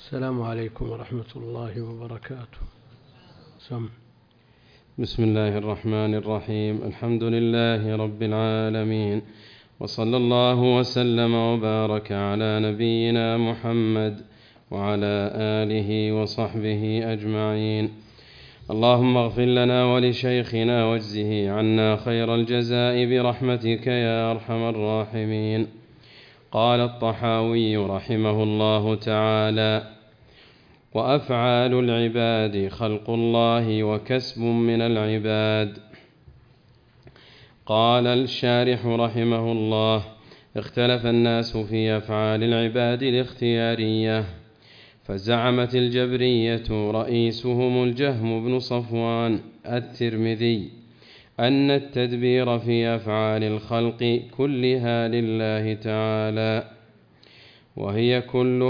السلام عليكم ورحمة الله وبركاته. بسم الله الرحمن الرحيم. الحمد لله رب العالمين، وصلى الله وسلم وبارك على نبينا محمد وعلى آله وصحبه أجمعين. اللهم اغفر لنا ولشيخنا واجزه عنا خير الجزاء برحمتك يا أرحم الراحمين. قال الطحاوي رحمه الله تعالى: وأفعال العباد خلق الله وكسب من العباد. قال الشارح رحمه الله: اختلف الناس في أفعال العباد الاختيارية، فزعمت الجبرية رئيسهم الجهم بن صفوان الترمذي أن التدبير في أفعال الخلق كلها لله تعالى، وهي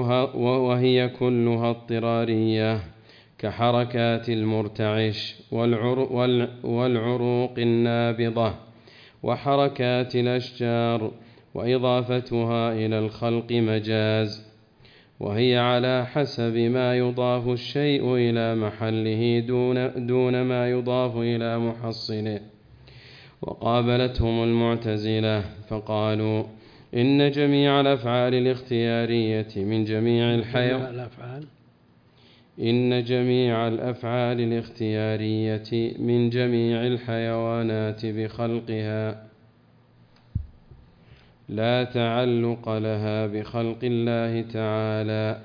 كلها اضطرارية، كحركات المرتعش والعروق النابضة وحركات الأشجار، وإضافتها إلى الخلق مجاز، وهي على حسب ما يضاف الشيء إلى محله دون ما يضاف إلى محصله. وقابلتهم المعتزلة فقالوا إن جميع الأفعال الاختيارية من جميع الحيوانات بخلقها لا تعلق لها بخلق الله تعالى.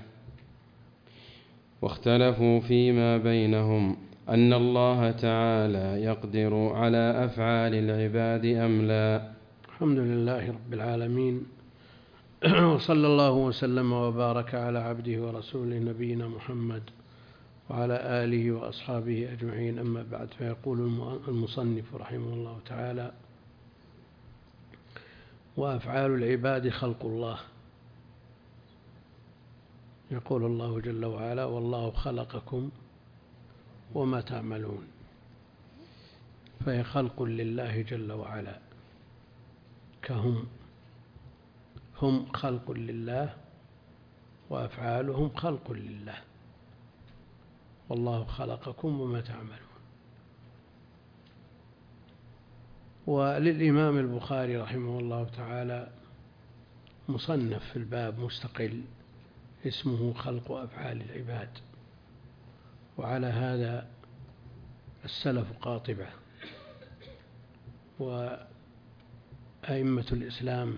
واختلفوا فيما بينهم أن الله تعالى يقدر على أفعال العباد أم لا. الحمد لله رب العالمين، وصلى الله وسلم وبارك على عبده ورسوله نبينا محمد وعلى آله وأصحابه أجمعين. أما بعد، فيقول المصنف رحمه الله تعالى: وأفعال العباد خلق الله. يقول الله جل وعلا: والله خلقكم وما تعملون. فهي خلق لله جل وعلا، هم خلق لله، وأفعالهم خلق لله. والله خلقكم وما تعملون. وللإمام البخاري رحمه الله تعالى مصنف في الباب مستقل اسمه خلق أفعال العباد، وعلى هذا السلف قاطبة، وأئمة الإسلام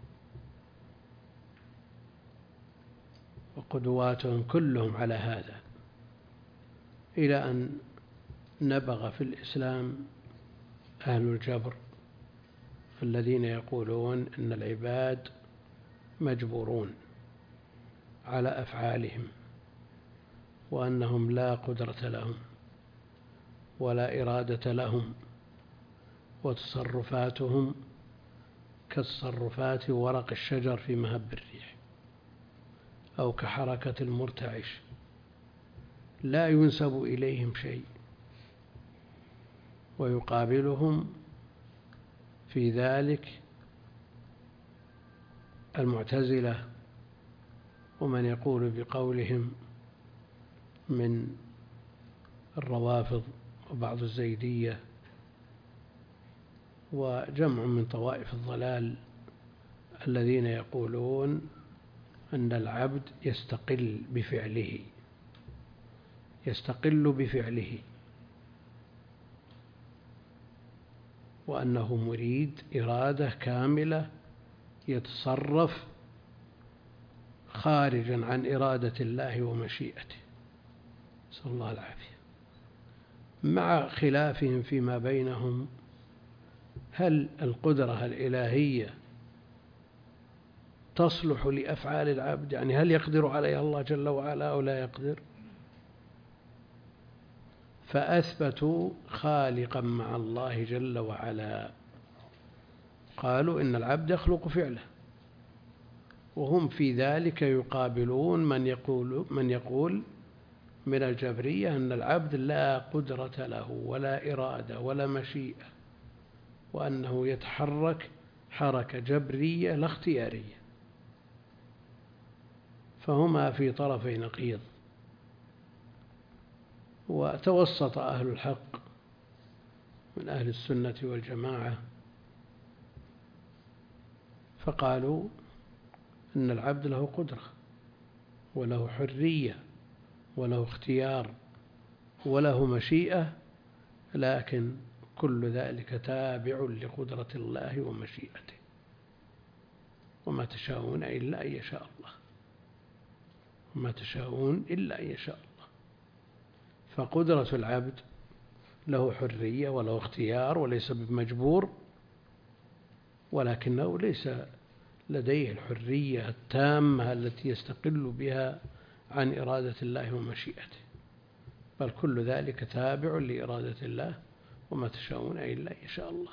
وقدواتهم كلهم على هذا، إلى أن نبغ في الإسلام أهل الجبر الذين يقولون إن العباد مجبورون على أفعالهم، وأنهم لا قدرة لهم ولا إرادة لهم، وتصرفاتهم كتصرفات ورق الشجر في مهب الريح، أو كحركة المرتعش، لا ينسب إليهم شيء. ويقابلهم في ذلك المعتزلة ومن يقول بقولهم من الروافض وبعض الزيدية وجمع من طوائف الضلال الذين يقولون أن العبد يستقل بفعله، وأنه مريد إرادة كاملة يتصرف خارجا عن إرادة الله ومشيئته، نسأل الله العافية. مع خلافهم فيما بينهم، هل القدرة الإلهية تصلح لأفعال العبد؟ يعني هل يقدر عليها الله جل وعلا أو لا يقدر؟ فأثبتوا خالقا مع الله جل وعلا، قالوا إن العبد يخلق فعله، وهم في ذلك يقابلون من يقول من الجبرية أن العبد لا قدرة له ولا إرادة ولا مشيئة، وأنه يتحرك حركة جبرية لا اختيارية. فهما في طرفي نقيض. وتوسط أهل الحق من أهل السنة والجماعة فقالوا إن العبد له قدرة وله حرية وله اختيار وله مشيئة، لكن كل ذلك تابع لقدرة الله ومشيئته، وما تشاءون إلا أن يشاء الله، وما تشاءون إلا أن يشاء الله. فقدرة العبد له حرية وله اختيار وليس بمجبور، ولكنه ليس لديه الحرية التامة التي يستقل بها عن إرادة الله ومشيئته، بل كل ذلك تابع لإرادة الله، وما تشاءون إلا أن يشاء الله.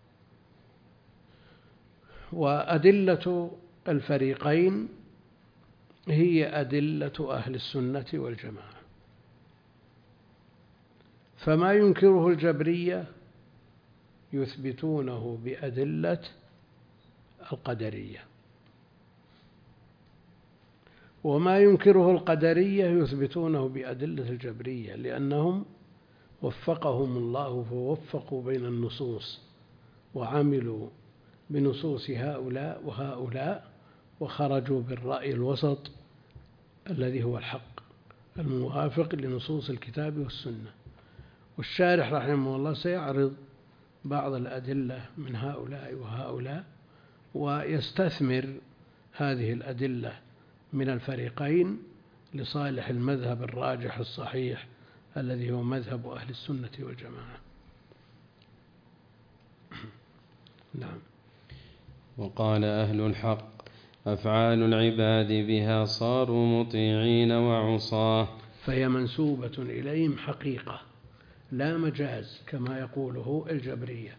وأدلة الفريقين هي أدلة أهل السنة والجماعة، فما ينكره الجبرية يثبتونه بأدلة القدرية، وما ينكره القدرية يثبتونه بأدلة الجبرية، لأنهم وفقهم الله فوفقوا بين النصوص وعملوا بنصوص هؤلاء وهؤلاء، وخرجوا بالرأي الوسط الذي هو الحق الموافق لنصوص الكتاب والسنة. والشارح رحمه الله سيعرض بعض الأدلة من هؤلاء وهؤلاء، ويستثمر هذه الأدلة من الفريقين لصالح المذهب الراجح الصحيح الذي هو مذهب أهل السنة والجماعة. نعم. وقال أهل الحق: أفعال العباد بها صاروا مطيعين وعصاه، فهي منسوبة إليهم حقيقة لا مجاز كما يقوله الجبرية.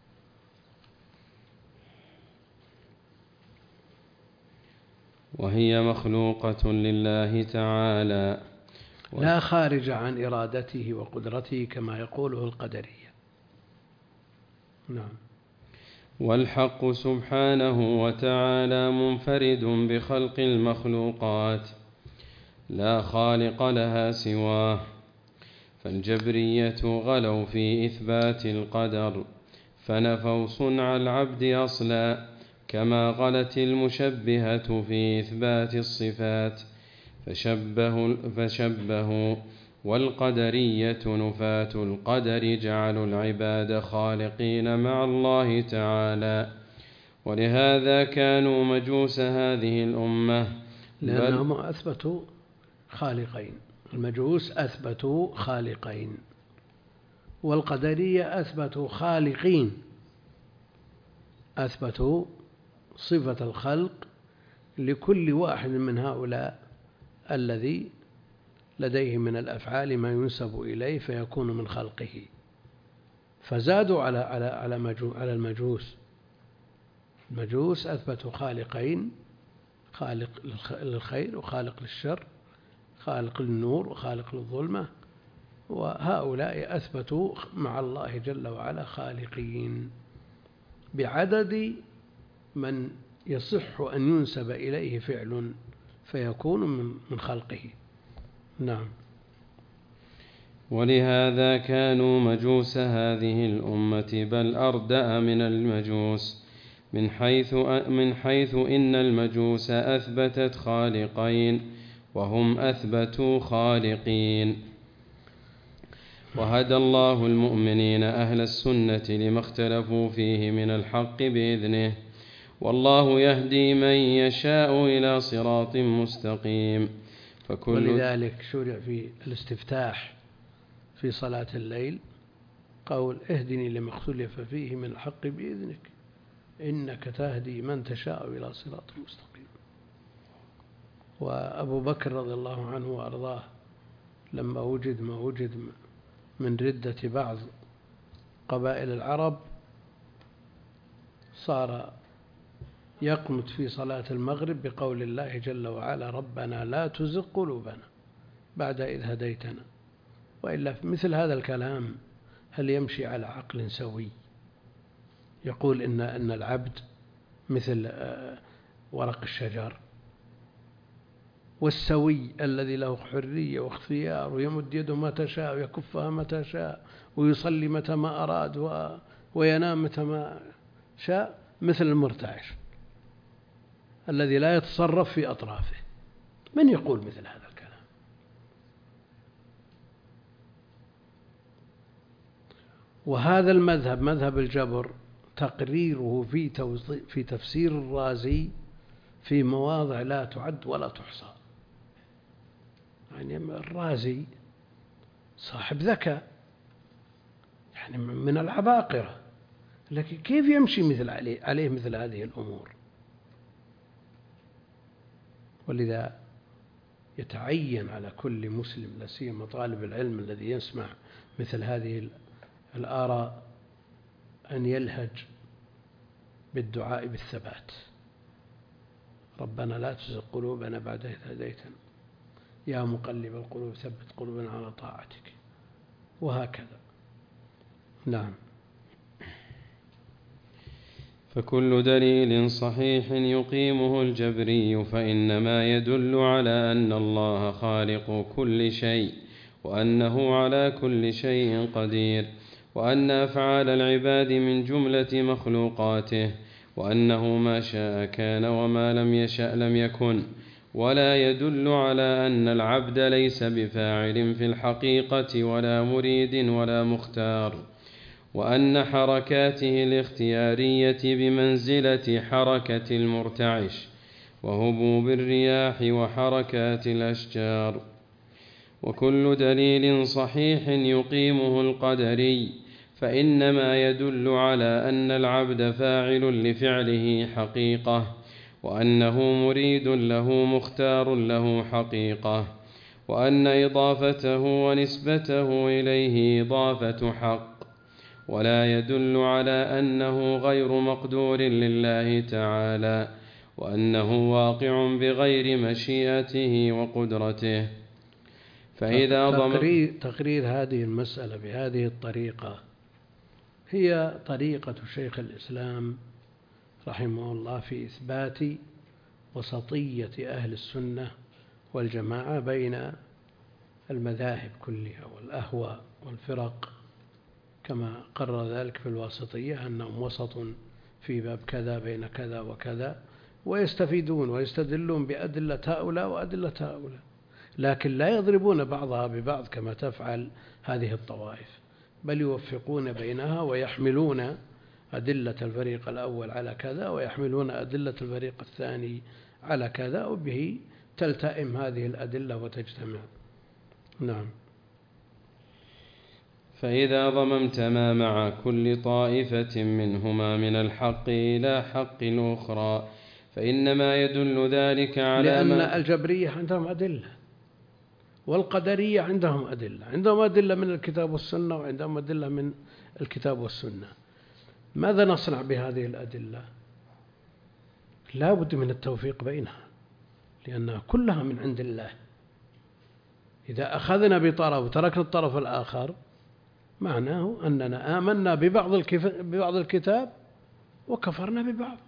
وهي مخلوقة لله تعالى لا خارج عن إرادته وقدرته كما يقوله القدرية. نعم. والحق سبحانه وتعالى منفرد بخلق المخلوقات لا خالق لها سواه، فالجبرية غلوا في إثبات القدر فنفوا صنع العبد أصلا، كما غلت المشبهة في إثبات الصفات فشبهوا. والقدرية نفاة القدر جعلوا العباد خالقين مع الله تعالى، ولهذا كانوا مجوس هذه الأمة، لأنهم أثبتوا خالقين. المجوس أثبتوا خالقين، والقدرية أثبتوا خالقين، أثبتوا صفة الخلق لكل واحد من هؤلاء الذي لديه من الأفعال ما ينسب إليه فيكون من خلقه، فزادوا على المجوس. المجوس أثبتوا خالقين، خالق للخير وخالق للشر، خالق للنور وخالق للظلمة، وهؤلاء أثبتوا مع الله جل وعلا خالقين بعدد من يصح أن ينسب إليه فعل فيكون من خلقه. نعم. ولهذا كانوا مجوس هذه الأمة، بل أردأ من المجوس، من حيث إن المجوس أثبتت خالقين وهم أثبتوا خالقين. وهدى الله المؤمنين أهل السنة لما اختلفوا فيه من الحق بإذنه، والله يهدي من يشاء إلى صراط مستقيم. ولذلك شرع في الاستفتاح في صلاة الليل قول: اهدني لما اختلف فيه من الحق بإذنك إنك تهدي من تشاء إلى صراط مستقيم. وأبو بكر رضي الله عنه وأرضاه لما وجد ما وجد من ردة بعض قبائل العرب صار يقنت في صلاة المغرب بقول الله جل وعلا: ربنا لا تزغ قلوبنا بعد إذ هديتنا. وإلا مثل هذا الكلام هل يمشي على عقل سوي يقول إن العبد مثل ورق الشجر؟ والسوي الذي له حرية واختيار ويمد يده متى شاء ويكفها متى شاء ويصلي متى ما أراد وينام متى ما شاء، مثل المرتعش الذي لا يتصرف في أطرافه. من يقول مثل هذا الكلام؟ وهذا المذهب، مذهب الجبر، تقريره في تفسير الرازي في مواضع لا تعد ولا تحصى. يعني الرازي صاحب ذكاء، يعني من العباقرة، لكن كيف يمشي عليه مثل هذه الأمور؟ ولذا يتعين على كل مسلم، لا سيما طالب العلم الذي يسمع مثل هذه الآراء، أن يلهج بالدعاء بالثبات. ربنا لا تزغ قلوبنا بعد إذ هديتنا، يا مقلب القلوب ثبت قلوبنا على طاعتك، وهكذا. نعم. فكل دليل صحيح يقيمه الجبري فإنما يدل على أن الله خالق كل شيء، وأنه على كل شيء قدير، وأن أفعال العباد من جملة مخلوقاته، وأنه ما شاء كان وما لم يشأ لم يكن. ولا يدل على أن العبد ليس بفاعل في الحقيقة ولا مريد ولا مختار، وأن حركاته الاختيارية بمنزلة حركة المرتعش وهبوب الرياح وحركات الأشجار. وكل دليل صحيح يقيمه القدري فإنما يدل على أن العبد فاعل لفعله حقيقة، وأنه مريد له مختار له حقيقة، وأن إضافته ونسبته إليه إضافة حق، ولا يدل على أنه غير مقدور لله تعالى، وأنه واقع بغير مشيئته وقدرته. فإذا تقرير هذه المسألة بهذه الطريقة هي طريقة شيخ الإسلام رحمه الله في إثبات وسطية أهل السنة والجماعة بين المذاهب كلها والأهواء والفرق، كما قرر ذلك في الواسطية أنهم وسط في باب كذا بين كذا وكذا، ويستفيدون ويستدلون بأدلة هؤلاء وأدلة هؤلاء، لكن لا يضربون بعضها ببعض كما تفعل هذه الطوائف، بل يوفقون بينها ويحملون أدلة الفريق الأول على كذا ويحملون أدلة الفريق الثاني على كذا، وبه تلتئم هذه الأدلة وتجتمع. نعم. فإذا ضممت ما مع كل طائفة منهما من الحق إلى حق الأخرى فإنما يدل ذلك على لأن الجبرية عندهم أدلة، والقدرية عندهم أدلة من الكتاب والسنة، وعندهم أدلة من الكتاب والسنة. ماذا نصنع بهذه الأدلة؟ لا بد من التوفيق بينها، لأنها كلها من عند الله. إذا أخذنا بطرف وتركنا الطرف الآخر معناه أننا آمنا ببعض الكتاب وكفرنا ببعض.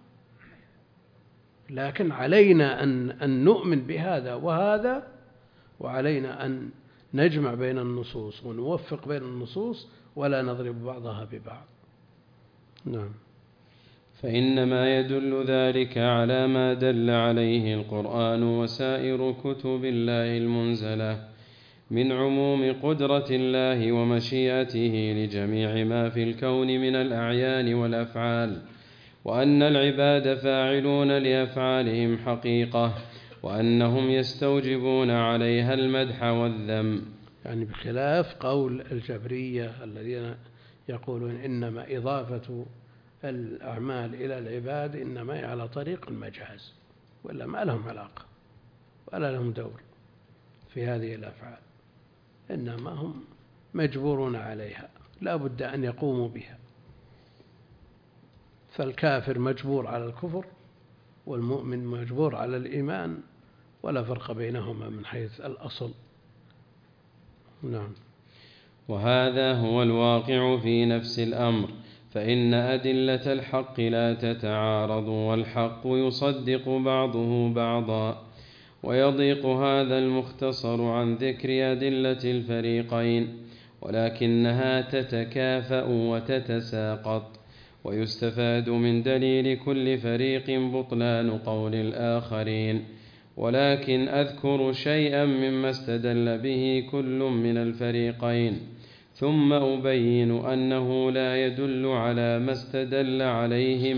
لكن علينا أن نؤمن بهذا وهذا، وعلينا أن نجمع بين النصوص ونوفق بين النصوص ولا نضرب بعضها ببعض. نعم. فإنما يدل ذلك على ما دل عليه القرآن وسائر كتب الله المنزلة من عموم قدرة الله ومشيئته لجميع ما في الكون من الأعيان والأفعال، وأن العباد فاعلون لأفعالهم حقيقة، وأنهم يستوجبون عليها المدح والذم. يعني بخلاف قول الجبرية الذين يقولون إنما إضافة الأعمال إلى العباد إنما هي على طريق المجاز، ولا ما لهم علاقة ولا لهم دور في هذه الأفعال، إنما هم مجبورون عليها، لا بد أن يقوموا بها. فالكافر مجبور على الكفر والمؤمن مجبور على الإيمان، ولا فرق بينهما من حيث الأصل. نعم. وهذا هو الواقع في نفس الأمر، فإن أدلة الحق لا تتعارض، والحق يصدق بعضه بعضا، ويضيق هذا المختصر عن ذكر أدلة الفريقين، ولكنها تتكافأ وتتساقط، ويستفاد من دليل كل فريق بطلان قول الآخرين، ولكن أذكر شيئا مما استدل به كل من الفريقين، ثم أبين أنه لا يدل على ما استدل عليه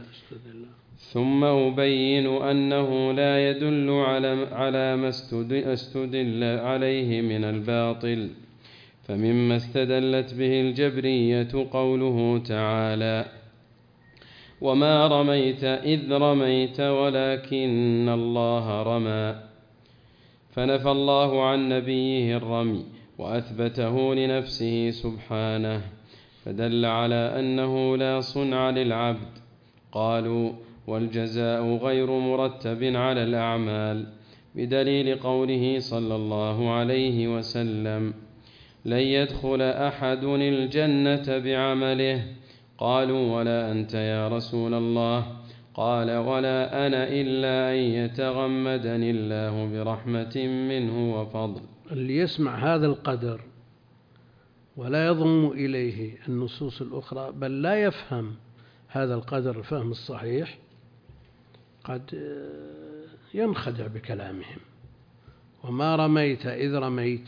من الباطل. فمما استدلت به الجبرية قوله تعالى: وما رميت إذ رميت ولكن الله رمى، فنفى الله عن نبيه الرمي وأثبته لنفسه سبحانه، فدل على أنه لا صنع للعبد. قالوا: والجزاء غير مرتب على الأعمال، بدليل قوله صلى الله عليه وسلم: لن يدخل أحد الجنة بعمله. قالوا: ولا أنت يا رسول الله؟ قال: ولا أنا إلا أن يتغمدني الله برحمة منه وفضل. اللي يسمع هذا القدر ولا يضم إليه النصوص الأخرى، بل لا يفهم هذا القدر الفهم الصحيح، قد ينخدع بكلامهم. وما رميت إذ رميت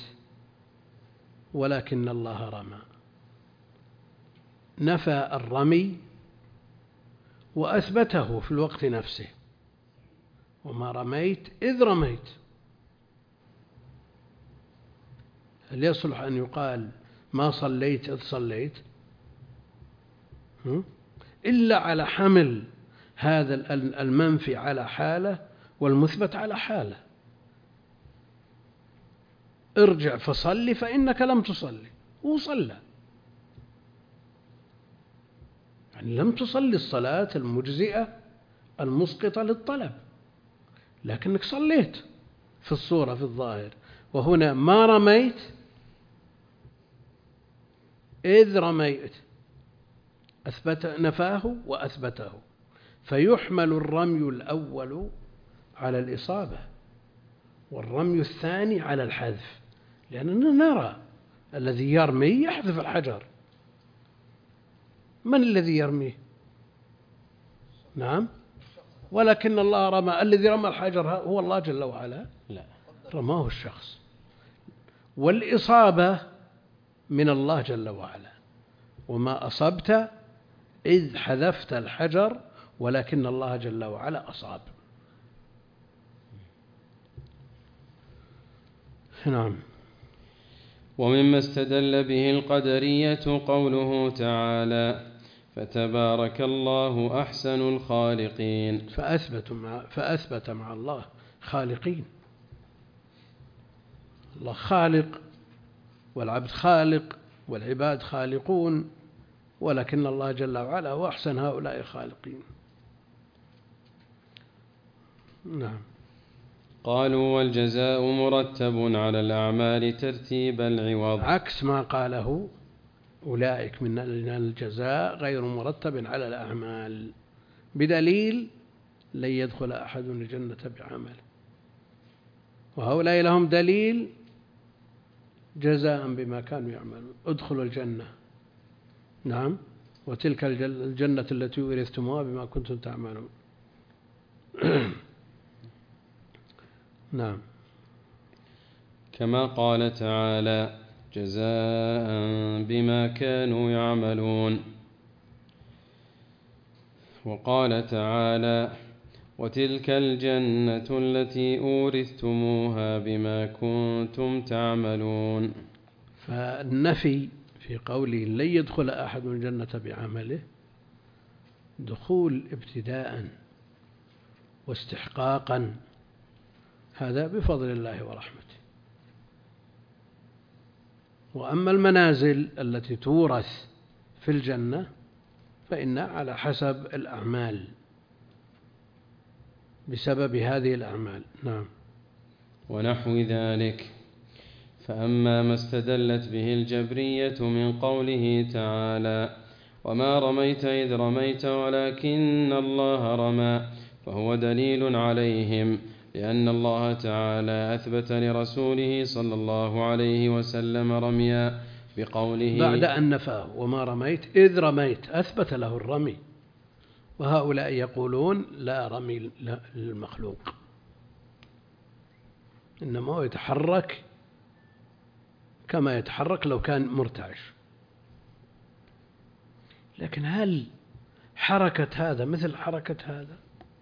ولكن الله رمى، نفى الرمي وأثبته في الوقت نفسه. وما رميت إذ رميت، هل يصلح أن يقال ما صليت إذ صليت؟ إلا على حمل هذا المنفي على حالة والمثبت على حالة. ارجع فصلي فإنك لم تصلي، وصلى، يعني لم تصلي الصلاة المجزئة المسقطة للطلب، لكنك صليت في الصورة في الظاهر. وهنا ما رميت إذ رميت، نفاه وأثبته، فيحمل الرمي الأول على الإصابة والرمي الثاني على الحذف، لأننا نرى الذي يرمي يحذف الحجر. من الذي يرميه؟ نعم، ولكن الله رمى. الذي رمى الحجر هو الله جل وعلا؟ لا، رماه الشخص، والإصابة من الله جل وعلا. وما أصبت إذ حذفت الحجر، ولكن الله جل وعلا أصاب. نعم. ومما استدل به القدرية قوله تعالى: فتبارك الله أحسن الخالقين. فأثبت مع الله خالقين. الله خالق، والعبد خالق، والعباد خالقون، ولكن الله جل وعلا هو أحسن هؤلاء الخالقين. نعم. قالوا: والجزاء مرتب على الأعمال ترتيب العوض، عكس ما قاله أولئك من الجزاء غير مرتب على الأعمال، بدليل لن يدخل أحد الجنة بعمله. وهؤلاء لهم دليل جزاء بما كانوا يعملون، ادخلوا الجنة. نعم، وتلك الجنة التي ورثتموها بما كنتم تعملون. نعم. كما قال تعالى: جزاء بما كانوا يعملون. وقال تعالى: وتلك الجنة التي أورثتموها بما كنتم تعملون. فالنفي في قوله لن يدخل أحد الجنة بعمله دخول ابتداء واستحقاقا، هذا بفضل الله ورحمته. وأما المنازل التي تورث في الجنة فإنها على حسب الأعمال، بسبب هذه الأعمال. نعم. ونحو ذلك. فأما ما استدلت به الجبرية من قوله تعالى: وما رميت إذ رميت ولكن الله رمى، فهو دليل عليهم لأن الله تعالى أثبت لرسوله صلى الله عليه وسلم رميا بقوله بعد أن نفاه وما رميت إذ رميت، أثبت له الرمي. وهؤلاء يقولون لا رمي للمخلوق، إنما هو يتحرك كما يتحرك لو كان مرتعش. لكن هل حركة هذا مثل حركة هذا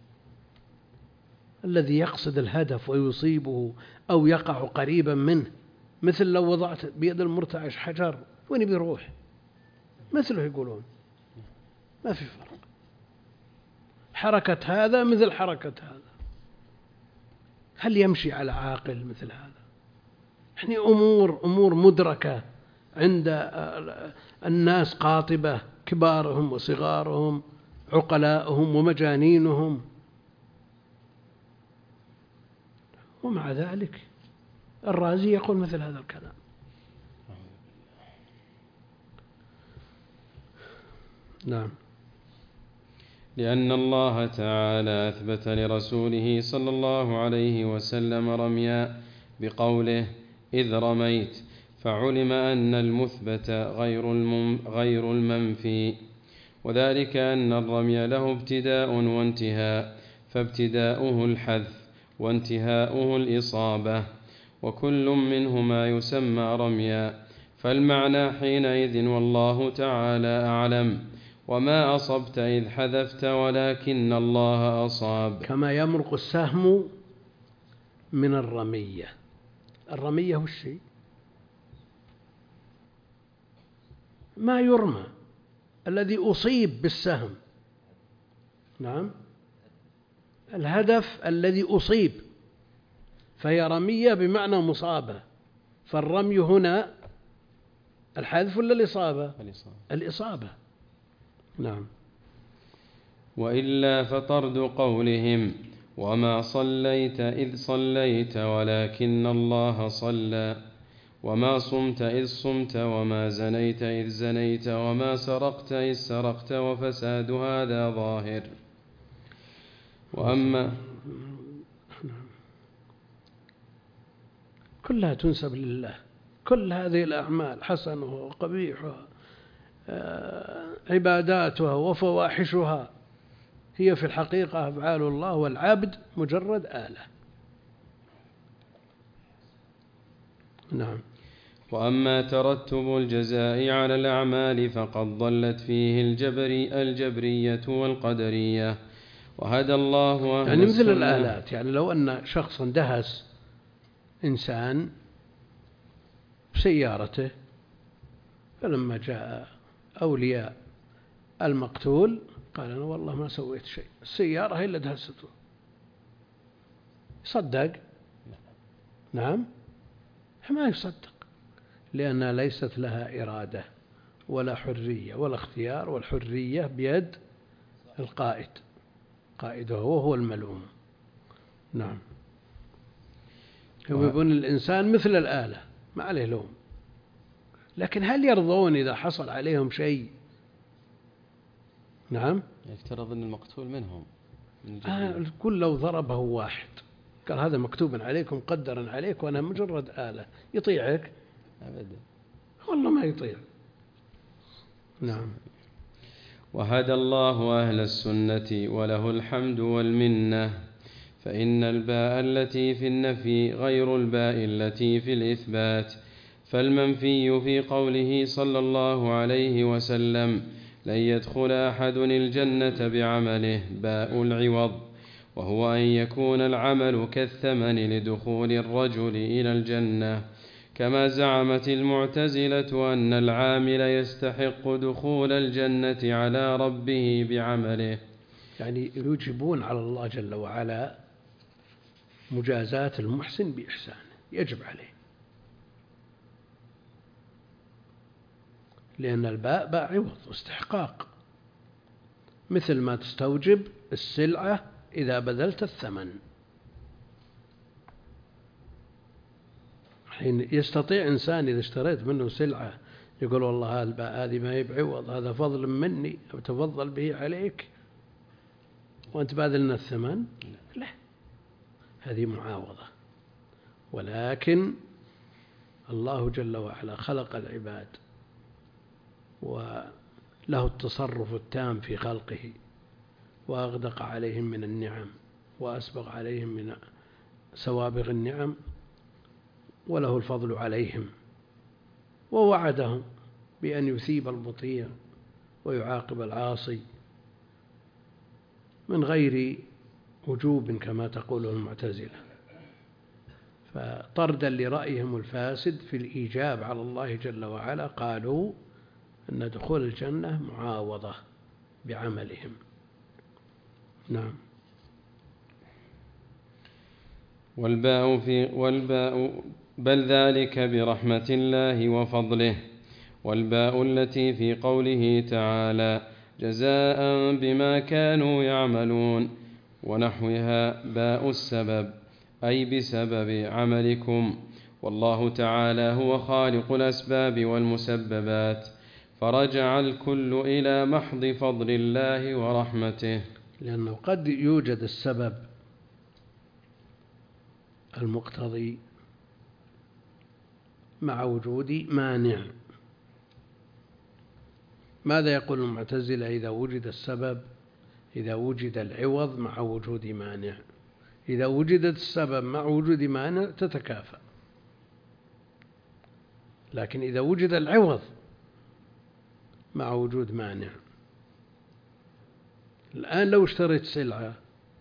الذي يقصد الهدف ويصيبه أو يقع قريبا منه؟ مثل لو وضعت بيد المرتعش حجر وين بيروح؟ مثله يقولون ما في فرق. حركة هذا مثل حركة هذا. هل يمشي على عاقل مثل هذا؟ يعني أمور مدركة عند الناس قاطبة، كبارهم وصغارهم، عقلاءهم ومجانينهم، ومع ذلك الرازي يقول مثل هذا الكلام. نعم. لأن الله تعالى أثبت لرسوله صلى الله عليه وسلم رميا بقوله إذ رميت، فعلم أن المثبت غير المنفي، وذلك أن الرمي له ابتداء وانتهاء، فابتداؤه الحذف وانتهاؤه الإصابة، وكل منهما يسمى رميا. فالمعنى حينئذ والله تعالى أعلم، وما أصبت إذ حذفت ولكن الله أصاب. كما يمرق السهم من الرمية. الرمية هو الشيء ما يرمى الذي أصيب بالسهم. نعم، الهدف الذي أصيب، فهي رمية بمعنى مصابة. فالرمي هنا الحذف ولا الإصابة؟ الإصابة. نعم. وإلا فطرد قولهم وما صليت إذ صليت ولكن الله صلى، وما صمت إذ صمت، وما زنيت إذ زنيت، وما سرقت إذ سرقت، وفساد هذا ظاهر. وأما كلها تنسب لله، كل هذه الأعمال حسنها وقبيحها، عباداتها وفواحشها، هي في الحقيقة أفعال الله، والعبد مجرد آلة. نعم. وأما ترتب الجزاء على الأعمال فقد ضلت فيه الجبرية والقدرية، وهدى الله أهل يعني مثل السنة. الآلات، يعني لو أن شخصا دهس إنسان بسيارته، فلما جاء أولياء المقتول قال أنا والله ما سويت شيء، السيارة هي اللي دهسته، صدق؟ نعم، ما يصدق، لأنها ليست لها إرادة ولا حرية ولا اختيار، والحرية بيد القائد، قائده وهو الملوم. نعم. هم يقولون الإنسان مثل الآلة ما عليه لوم، لكن هل يرضون إذا حصل عليهم شيء؟ نعم. يفترض أن المقتول منهم كل لو ضربه واحد قال هذا مكتوب عليك مقدرا عليك وأنا مجرد آلة، يطيعك؟ أبدا، والله ما يطيع. نعم. وهدى الله أهل السنة وله الحمد والمنة، فإن الباء التي في النفي غير الباء التي في الإثبات. فالمنفي في قوله صلى الله عليه وسلم لن يدخل أحد الجنة بعمله باء العوض، وهو أن يكون العمل كالثمن لدخول الرجل إلى الجنة، كما زعمت المعتزلة أن العامل يستحق دخول الجنة على ربه بعمله. يعني يوجبون على الله جل وعلا مجازات المحسن بإحسانه، يجب عليه، لأن الباء باء عوض واستحقاق، مثل ما تستوجب السلعة إذا بذلت الثمن. حين يستطيع إنسان إذا اشتريت منه سلعة يقول والله الباء هذه ما هي بعوض، هذا فضل مني أو تفضل به عليك وأنت باذلنا الثمن؟ لا، هذه معاوضة. ولكن الله جل وعلا خلق العباد وله التصرف التام في خلقه، وأغدق عليهم من النعم وأسبغ عليهم من سوابغ النعم، وله الفضل عليهم، ووعدهم بأن يثيب المطيع ويعاقب العاصي من غير وجوب كما تقوله المعتزلة. فطردا لرأيهم الفاسد في الإيجاب على الله جل وعلا قالوا أن دخول الجنة معاوضة بعملهم. نعم. والباء بل ذلك برحمة الله وفضله. والباء التي في قوله تعالى جزاء بما كانوا يعملون ونحوها باء السبب، أي بسبب عملكم، والله تعالى هو خالق الأسباب والمسببات، فرجع الكل إلى محض فضل الله ورحمته. لأنه قد يوجد السبب المقتضي مع وجود مانع. ماذا يقول المعتزلة إذا وجد السبب؟ إذا وجد العوض مع وجود مانع. إذا وجدت السبب مع وجود مانع تتكافأ، لكن إذا وجد العوض مع وجود مانع، الآن لو اشتريت سلعة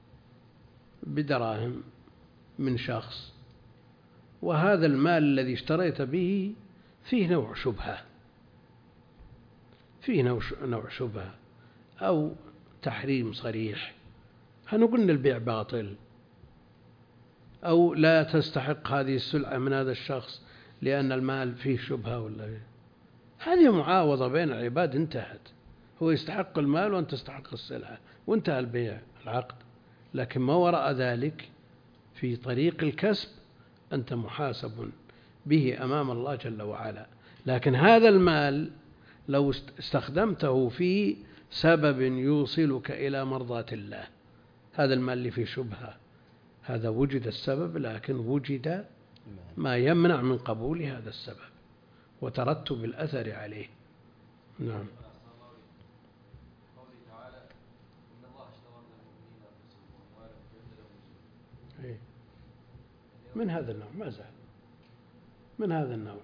بدراهم من شخص، وهذا المال الذي اشتريت به فيه نوع شبهة، أو تحريم صريح، هنقول أن البيع باطل، أو لا تستحق هذه السلعة من هذا الشخص لأن المال فيه شبهة ولا هذه معاوضة بين العباد انتهت. هو يستحق المال وأنت تستحق السلعة وانتهى البيع العقد. لكن ما وراء ذلك في طريق الكسب أنت محاسب به أمام الله جل وعلا. لكن هذا المال لو استخدمته في سبب يوصلك إلى مرضاة الله، هذا المال اللي فيه شبهة، هذا وجد السبب لكن وجد ما يمنع من قبول هذا السبب وترتب الأثر عليه. نعم. من هذا النوع ما زال من هذا النوع.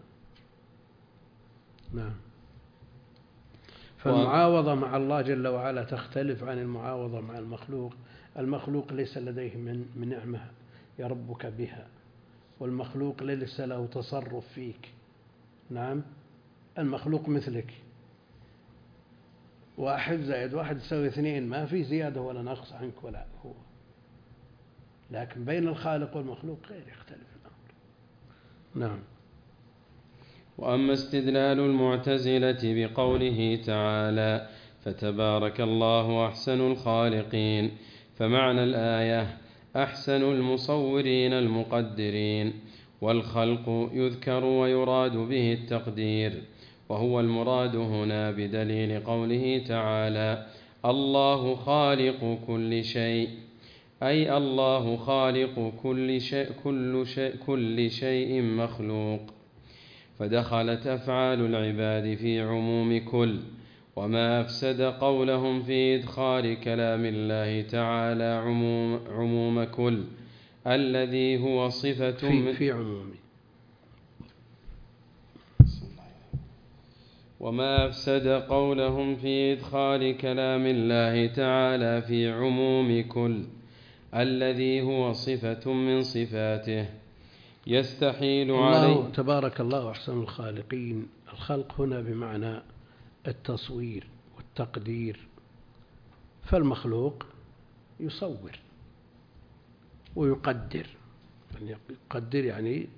نعم. فالمعاوضة مع الله جل وعلا تختلف عن المعاوضة مع المخلوق. المخلوق ليس لديه من نعمة يربك بها، والمخلوق ليس له تصرف فيك. نعم. المخلوق مثلك، 1 زائد 1 يساوي 2، ما في زيادة ولا نقص عنك ولا هو. لكن بين الخالق والمخلوق غير، يختلف الأمر. نعم. وأما استدلال المعتزلة بقوله تعالى فتبارك الله أحسن الخالقين، فمعنى الآية أحسن المصورين المقدرين، والخلق يذكر ويراد به التقدير، وهو المراد هنا بدليل قوله تعالى الله خالق كل شيء، أي الله خالق كل شيء مخلوق. فدخلت أفعال العباد في عموم كل، وما أفسد قولهم في إدخال كلام الله تعالى عموم كل الذي هو صفة في عموم. وما أفسد قولهم في إدخال كلام الله تعالى في عموم كل الذي هو صفة من صفاته يستحيل عليه. الله تبارك الله أحسن الخالقين. الخلق هنا بمعنى التصوير والتقدير. فالمخلوق يصور ويقدر. يقدر يعني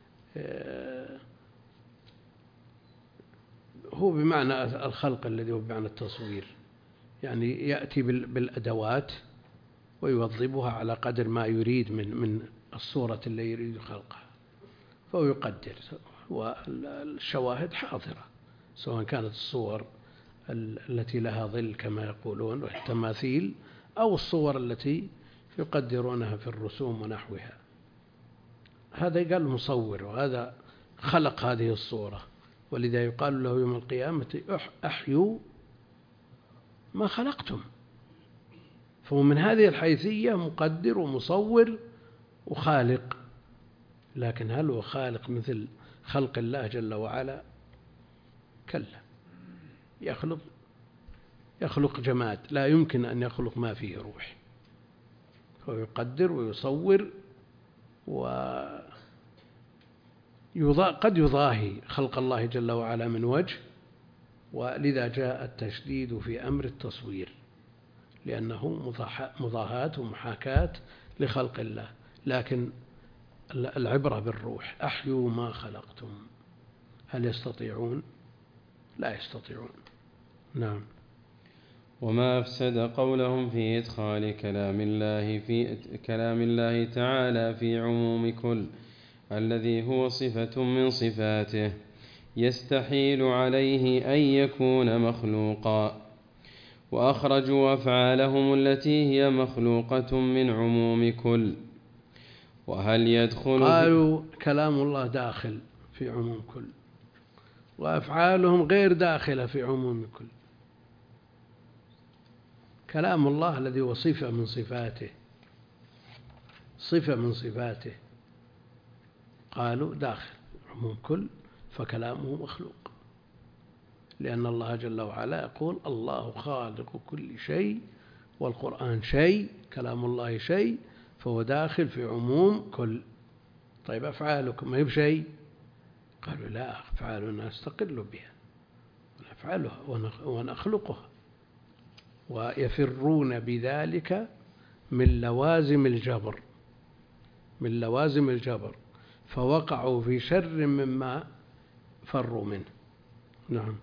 هو بمعنى الخلق الذي هو بمعنى التصوير، يعني يأتي بالأدوات ويوظبها على قدر ما يريد من الصورة اللي يريد خلقها، فهو يقدر. والشواهد حاضرة، سواء كانت الصور التي لها ظل كما يقولون والتماثيل، أو الصور التي يقدرونها في الرسوم ونحوها. هذا قال مصور، وهذا خلق هذه الصورة، ولذا يقال له يوم القيامة أحيوا ما خلقتم. فهو من هذه الحيثية مقدر ومصور وخالق، لكن هل هو خالق مثل خلق الله جل وعلا؟ كلا، يخلق جماد، لا يمكن أن يخلق ما فيه روح. هو يقدر ويصور، وقد يضاهي خلق الله جل وعلا من وجه، ولذا جاء التشديد في أمر التصوير، لأنه مضاهاة ومحاكاة لخلق الله. لكن العبرة بالروح. أحيوا ما خلقتم، هل يستطيعون؟ لا يستطيعون. نعم. وما أفسد قولهم في إدخال كلام الله تعالى في عموم كل الذي هو صفة من صفاته يستحيل عليه أن يكون مخلوقا، وأخرجوا أفعالهم التي هي مخلوقة من عموم كل. وهل يدخل قالوا كلام الله داخل في عموم كل، وأفعالهم غير داخلة في عموم كل. كلام الله الذي هو صفة من صفاته قالوا داخل عموم كل، فكلامه مخلوق، لأن الله جل وعلا يقول الله خالق كل شيء، والقرآن شيء، كلام الله شيء، فهو داخل في عموم كل. طيب أفعالكم ما هي بشيء؟ قالوا لا، أفعالنا نستقل بها ونفعلها ونخلقها، ويفرون بذلك من لوازم الجبر، فوقعوا في شر مما فروا منه. نعم.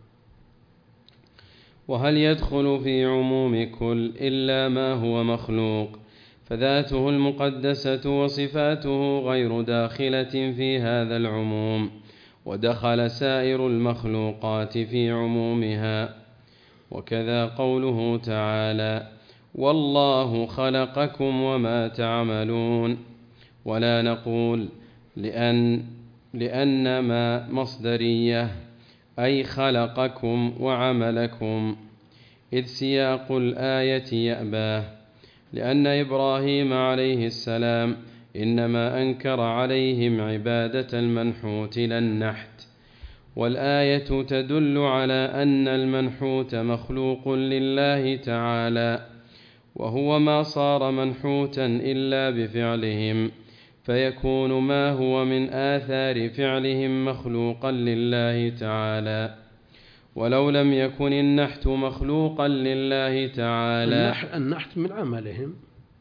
وهل يدخل في عموم كل إلا ما هو مخلوق، فذاته المقدسة وصفاته غير داخلة في هذا العموم، ودخل سائر المخلوقات في عمومها. وكذا قوله تعالى والله خلقكم وما تعملون، ولا نقول لأن ما مصدرية أي خلقكم وعملكم، إذ سياق الآية يأباه، لأن إبراهيم عليه السلام إنما أنكر عليهم عبادة المنحوت لا النحت، والآية تدل على أن المنحوت مخلوق لله تعالى، وهو ما صار منحوتا إلا بفعلهم، فيكون ما هو من آثار فعلهم مخلوقا لله تعالى. ولو لم يكن النحت مخلوقا لله تعالى، النحت من عملهم،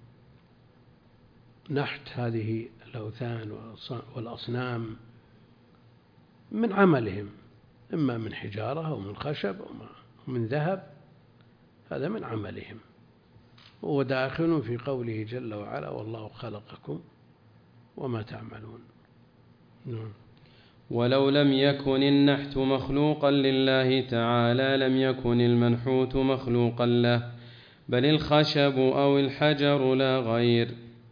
نحت هذه الأوثان والأصنام من عملهم، إما من حجارة أو من خشب أو من ذهب، هذا من عملهم، وهو داخل في قوله جل وعلا والله خلقكم وما تعملون. نعم. ولو لم يكن النحت مخلوقا لله تعالى لم يكن المنحوت مخلوقا له، بل الخشب أو الحجر لا غير.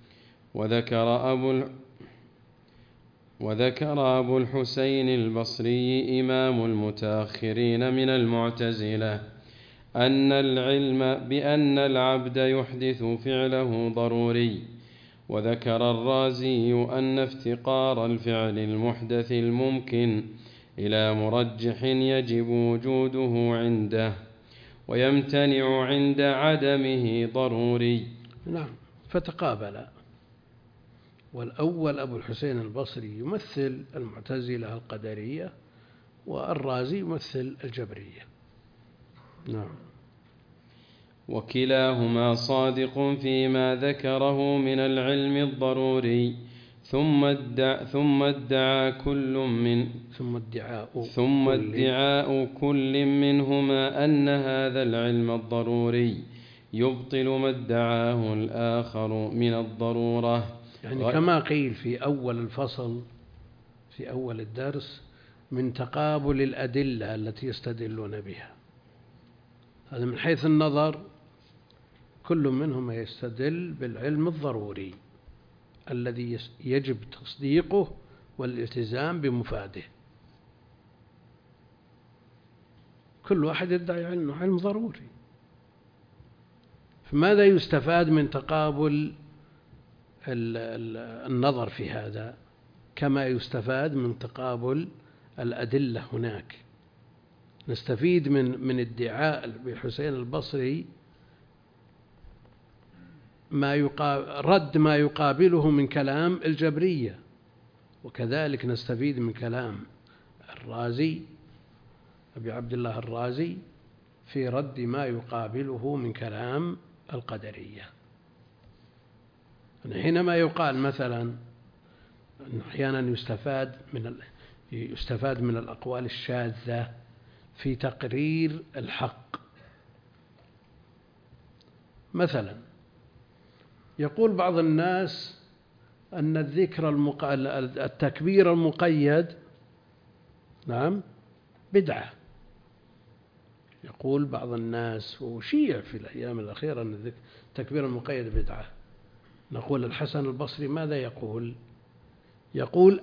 وذكر أبو الحسين البصري إمام المتأخرين من المعتزلة أن العلم بأن العبد يحدث فعله ضروري. وذكر الرازي أن افتقار الفعل المحدث الممكن إلى مرجح يجب وجوده عنده ويمتنع عند عدمه ضروري. نعم، فتقابل. والأول أبو الحسين البصري يمثل المعتزلة القدرية، والرازي يمثل الجبرية. نعم. وكلاهما صادق فيما ذكره من العلم الضروري، ثم ادعاء كل منهما أن هذا العلم الضروري يبطل ما ادعاه الآخر من الضرورة. يعني كما قيل في أول الفصل في أول الدرس من تقابل الأدلة التي يستدلون بها، هذا من حيث النظر كل منهما يستدل بالعلم الضروري الذي يجب تصديقه والالتزام بمفاده. كل واحد يدعي علم ضروري. فماذا يستفاد من تقابل النظر في هذا كما يستفاد من تقابل الأدلة هناك؟ نستفيد من ادعاء الحسين البصري رد ما يقابله من كلام الجبرية، وكذلك نستفيد من كلام الرازي أبي عبد الله الرازي في رد ما يقابله من كلام القدرية. حينما يقال مثلا أحيانا يستفاد من الأقوال الشاذة في تقرير الحق. مثلا يقول بعض الناس أن التكبير المقيد نعم بدعة. يقول بعض الناس وشيع في الأيام الأخيرة أن التكبير المقيد بدعة. نقول الحسن البصري ماذا يقول؟ يقول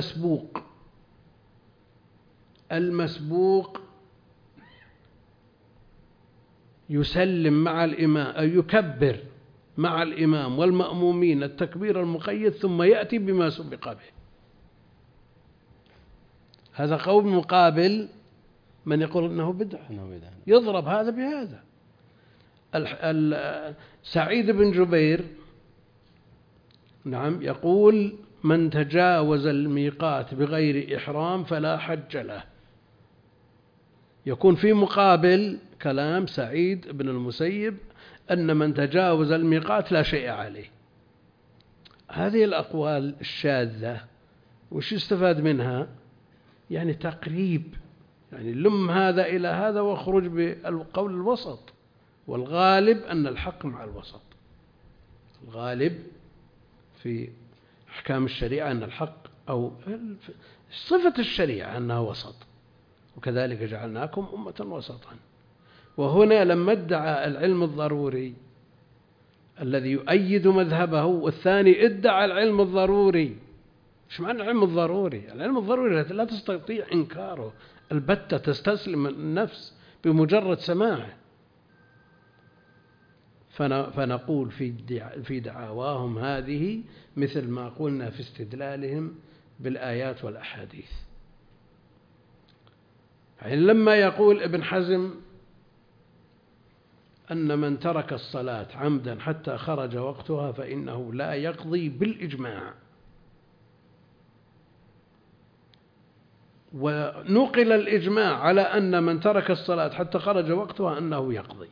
المسبوق يسلم مع الإمام أو يكبر مع الإمام والمأمومين التكبير المقيد ثم يأتي بما سبق به. هذا قول مقابل من يقول أنه بدعة، يضرب هذا بهذا. سعيد بن جبير نعم يقول من تجاوز الميقات بغير إحرام فلا حج له. يكون في مقابل كلام سعيد بن المسيب أن من تجاوز الميقات لا شيء عليه. هذه الأقوال الشاذة وش يستفاد منها؟ يعني تقريب، يعني لم هذا إلى هذا واخرج بالقول الوسط. والغالب أن الحق مع الوسط. الغالب في أحكام الشريعة أن الحق أو صفة الشريعة أنها وسط، وكذلك جعلناكم أمة وسطا. وهنا لما ادعى العلم الضروري الذي يؤيد مذهبه والثاني ادعى العلم الضروري. إيش معنى العلم الضروري؟ العلم الضروري لا تستطيع إنكاره البتة، تستسلم النفس بمجرد سماعه. فنقول في دعواهم هذه مثل ما قلنا في استدلالهم بالآيات والأحاديث. يعني لما يقول ابن حزم أن من ترك الصلاة عمدا حتى خرج وقتها فإنه لا يقضي بالإجماع، ونقل الإجماع على أن من ترك الصلاة حتى خرج وقتها أنه يقضي،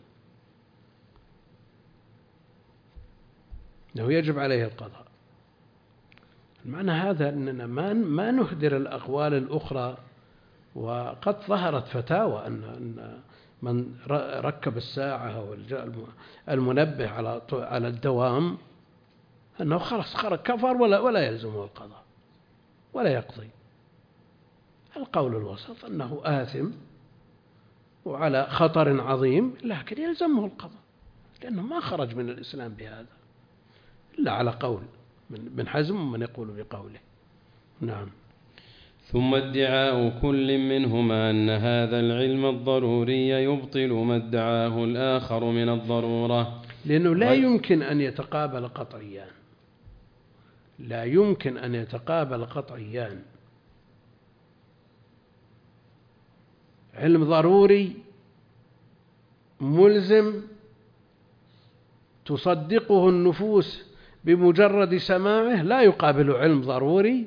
أنه يجب عليه القضاء. المعنى هذا أننا ما نهدر الأقوال الأخرى. وقد ظهرت فتاوى أن من ركب الساعة أو المنبه على الدوام أنه خلاص خرج كفر ولا يلزمه القضاء ولا يقضي. القول الوسط أنه آثم وعلى خطر عظيم لكن يلزمه القضاء، لأنه ما خرج من الإسلام بهذا إلا على قول من حزم ومن يقول بقوله. نعم. ثم ادعاء كل منهما أن هذا العلم الضروري يبطل ما ادعاه الآخر من الضرورة، لأنه لا يمكن أن يتقابل قطعيان. لا يمكن أن يتقابل قطعيان. علم ضروري ملزم تصدقه النفوس بمجرد سماعه لا يقابل علم ضروري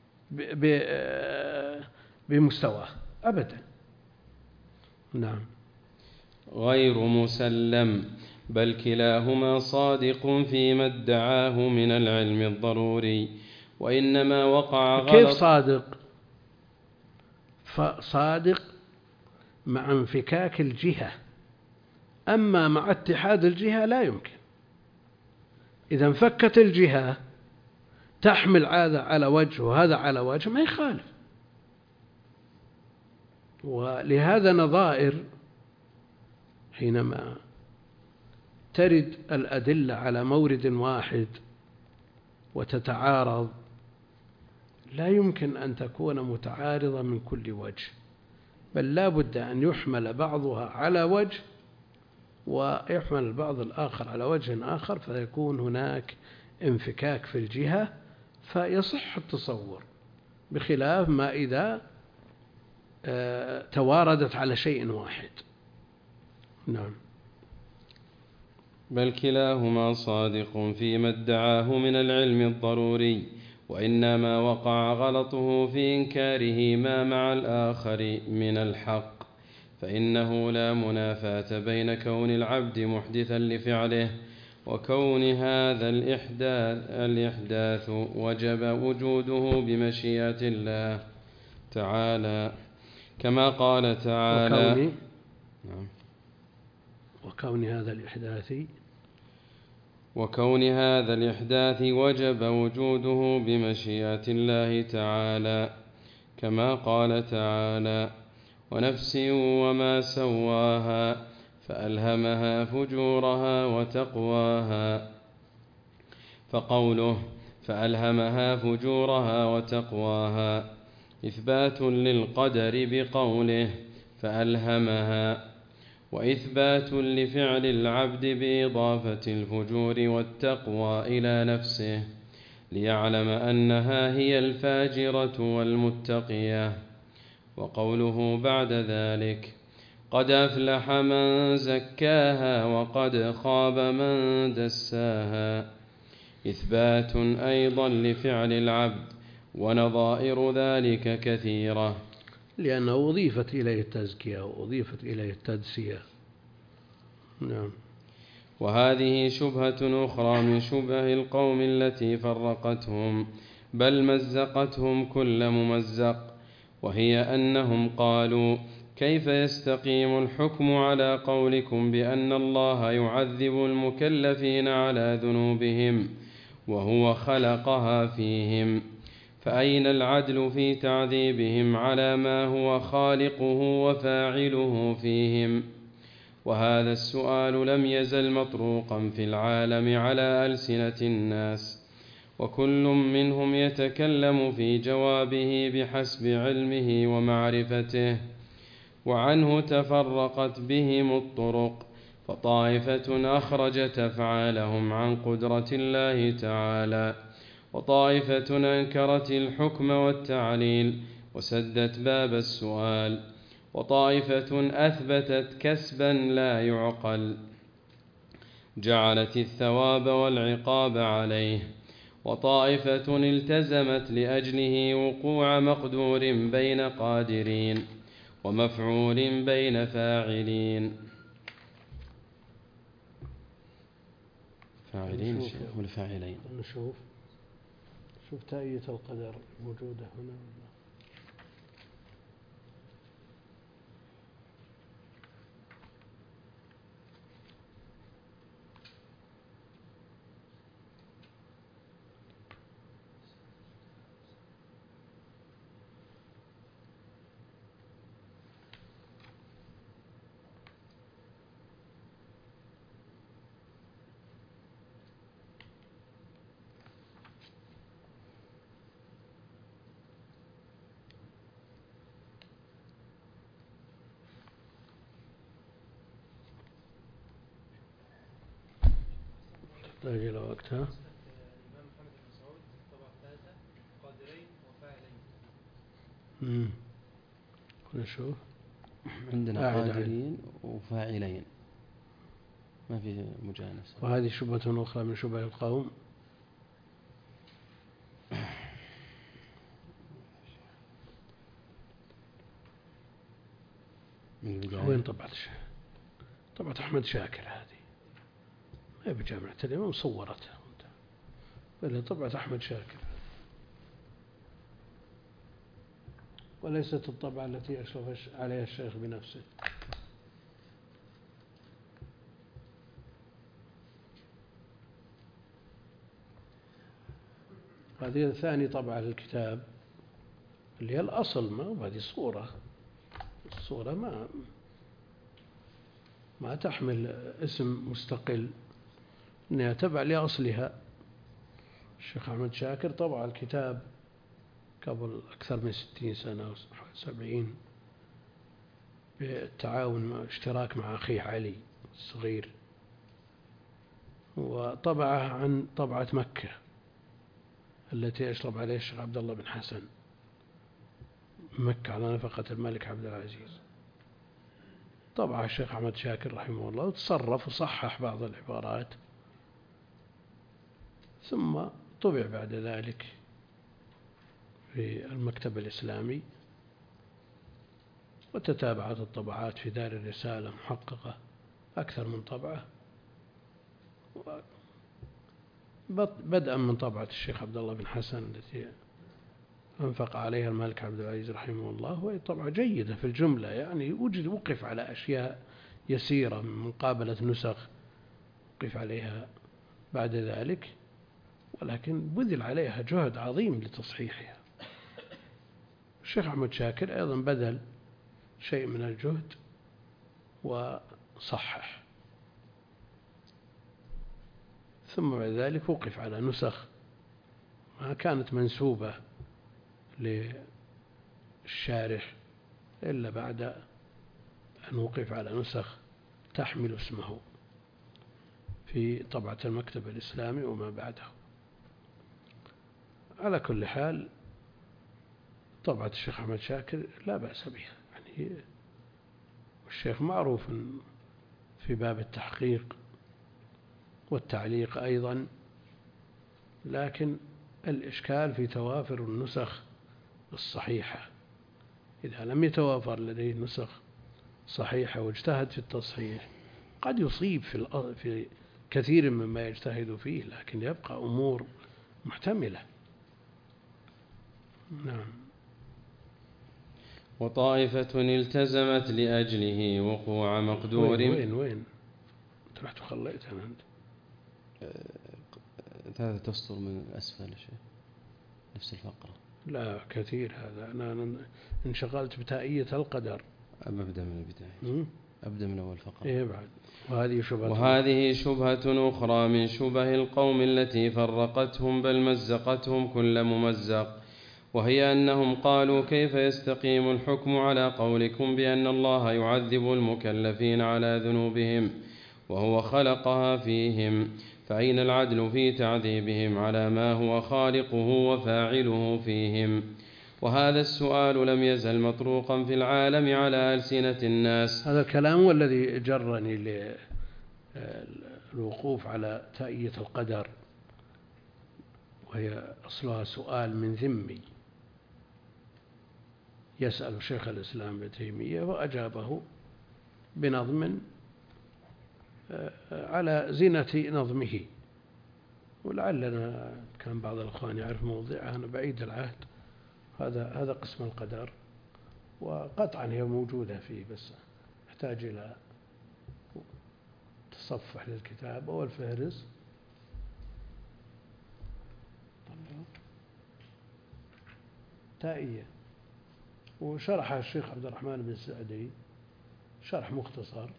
بمستواه أبدا. نعم. غير مسلم، بل كلاهما صادق فيما ادعاه من العلم الضروري، وإنما وقع غلط. كيف صادق؟ صادق مع انفكاك الجهة، أما مع اتحاد الجهة لا يمكن. إذا انفكت الجهة تحمل هذا على وجه وهذا على وجه ما يخالف. ولهذا نظائر حينما ترد الأدلة على مورد واحد وتتعارض لا يمكن أن تكون متعارضة من كل وجه، بل لا بد أن يحمل بعضها على وجه ويحمل البعض الآخر على وجه آخر، فيكون هناك انفكاك في الجهة فيصح التصور، بخلاف ما إذا تواردت على شيء واحد. نعم. بل كلاهما صادق فيما ادعاه من العلم الضروري، وإنما وقع غلطه في إنكاره ما مع الآخر من الحق، فإنه لا منافاة بين كون العبد محدثا لفعله وكون هذا الإحداث وجب وجوده بمشيئة الله تعالى، كما قال تعالى وكون هذا الإحداث وجب وجوده بمشيئة الله تعالى، كما قال تعالى: ونفس وما سواها فألهمها فجورها وتقواها. فقوله فألهمها فجورها وتقواها إثبات للقدر بقوله فألهمها، وإثبات لفعل العبد بإضافة الفجور والتقوى إلى نفسه ليعلم أنها هي الفاجرة والمتقية. وقوله بعد ذلك قد أفلح من زكاها وقد خاب من دساها إثبات أيضا لفعل العبد، ونظائر ذلك كثيرة، لأنه أضيفت إليه التزكية وأضيفت إليه التدسية. نعم. وهذه شبهة أخرى من شبه القوم التي فرقتهم بل مزقتهم كل ممزق، وهي أنهم قالوا: كيف يستقيم الحكم على قولكم بأن الله يعذب المكلفين على ذنوبهم وهو خلقها فيهم؟ فأين العدل في تعذيبهم على ما هو خالقه وفاعله فيهم؟ وهذا السؤال لم يزل مطروقا في العالم على ألسنة الناس، وكل منهم يتكلم في جوابه بحسب علمه ومعرفته، وعنه تفرقت بهم الطرق، فطائفة أخرجت أفعالهم عن قدرة الله تعالى، وطائفة أنكرت الحكم والتعليل وسدت باب السؤال، وطائفة أثبتت كسبا لا يعقل جعلت الثواب والعقاب عليه، وطائفة التزمت لأجله وقوع مقدور بين قادرين ومفعول بين فاعلين. فاعلين ولا فاعلين؟ شوف تأية القدر موجودة هنا. تحتاج إلى وقتها. الإمام محمد بن مسعود طبعا ثالثة قادرين وفاعلين. نشوف عندنا قادرين وفاعلين، ما في مجانسة. وهذه شبهة أخرى من شبه القوم. وين طبعت طبعت أحمد شاكر؟ هذه ما بجامعة الإمام صورتها، بل طبعت أحمد شاكر، وليست الطبعة التي أشرف عليها الشيخ بنفسه. هذه ثاني طبعة للكتاب اللي هي الأصل، ما هذه الصورة ما تحمل اسم مستقل. أنها تبع لأصلها. الشيخ أحمد شاكر طبع الكتاب قبل أكثر من 60 سنة أو 70 بالتعاون اشتراك مع أخيه علي الصغير، وطبعه عن طبعة مكة التي أشرف عليها الشيخ عبد الله بن حسن مكة على نفقة الملك عبد العزيز. طبعه الشيخ أحمد شاكر رحمه الله وتصرف وصحح بعض العبارات، ثم طبع بعد ذلك في المكتب الإسلامي، وتتابعت الطبعات في دار الرسالة محققة أكثر من طبعة، بدءا من طبعة الشيخ عبد الله بن حسن التي أنفق عليها الملك عبد العزيز رحمه الله، وهي طبعة جيدة في الجملة، يعني وقف على أشياء يسيرة من مقابلة نسخ وقف عليها بعد ذلك، ولكن بذل عليها جهد عظيم لتصحيحها. الشيخ أحمد شاكر أيضا بذل شيء من الجهد وصحح، ثم بعد ذلك وقف على نسخ ما كانت منسوبة للشارح إلا بعد أن وقف على نسخ تحمل اسمه في طبعة المكتب الإسلامي وما بعده. على كل حال طبعة الشيخ أحمد شاكر لا بأس بها، يعني والشيخ معروف في باب التحقيق والتعليق أيضا، لكن الإشكال في توافر النسخ الصحيحة. إذا لم يتوافر لديه نسخ صحيحة واجتهد في التصحيح قد يصيب في كثير مما يجتهد فيه، لكن يبقى أمور محتملة. نعم. وطائفة التزمت لأجله وقوع مقدور. وين رحت وخليتها أنت؟ هذا تسطر من أسفل شيء نفس الفقرة. لا كثير هذا، أنا انشغلت بتائية القدر. أبدأ من البداية، أبدأ من أول فقرة. إيه بعد. وهذه شبهة أخرى من شبه القوم التي فرقتهم بل مزقتهم كل ممزق، وهي أنهم قالوا كيف يستقيم الحكم على قولكم بأن الله يعذب المكلفين على ذنوبهم وهو خلقها فيهم، فأين العدل في تعذيبهم على ما هو خالقه وفاعله فيهم؟ وهذا السؤال لم يزل مطروقا في العالم على ألسنة الناس. هذا الكلام هو الذي جرني للوقوف على تائية القدر، وهي أصلها سؤال من ذمي يسأل شيخ الإسلام ابن تيمية، وأجابه بنظم على زينة نظمه، ولعلنا كان بعض الأخوان يعرف موضعها، أنا بعيد العهد. هذا قسم القدر، وقطعا هي موجودة فيه، بس يحتاج إلى تصفح للكتاب أو الفهرس. تائية، وشرحها الشيخ عبد الرحمن بن سعدي شرح مختصر،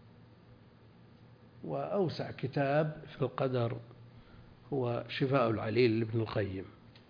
وأوسع كتاب في القدر هو شفاء العليل لابن القيم.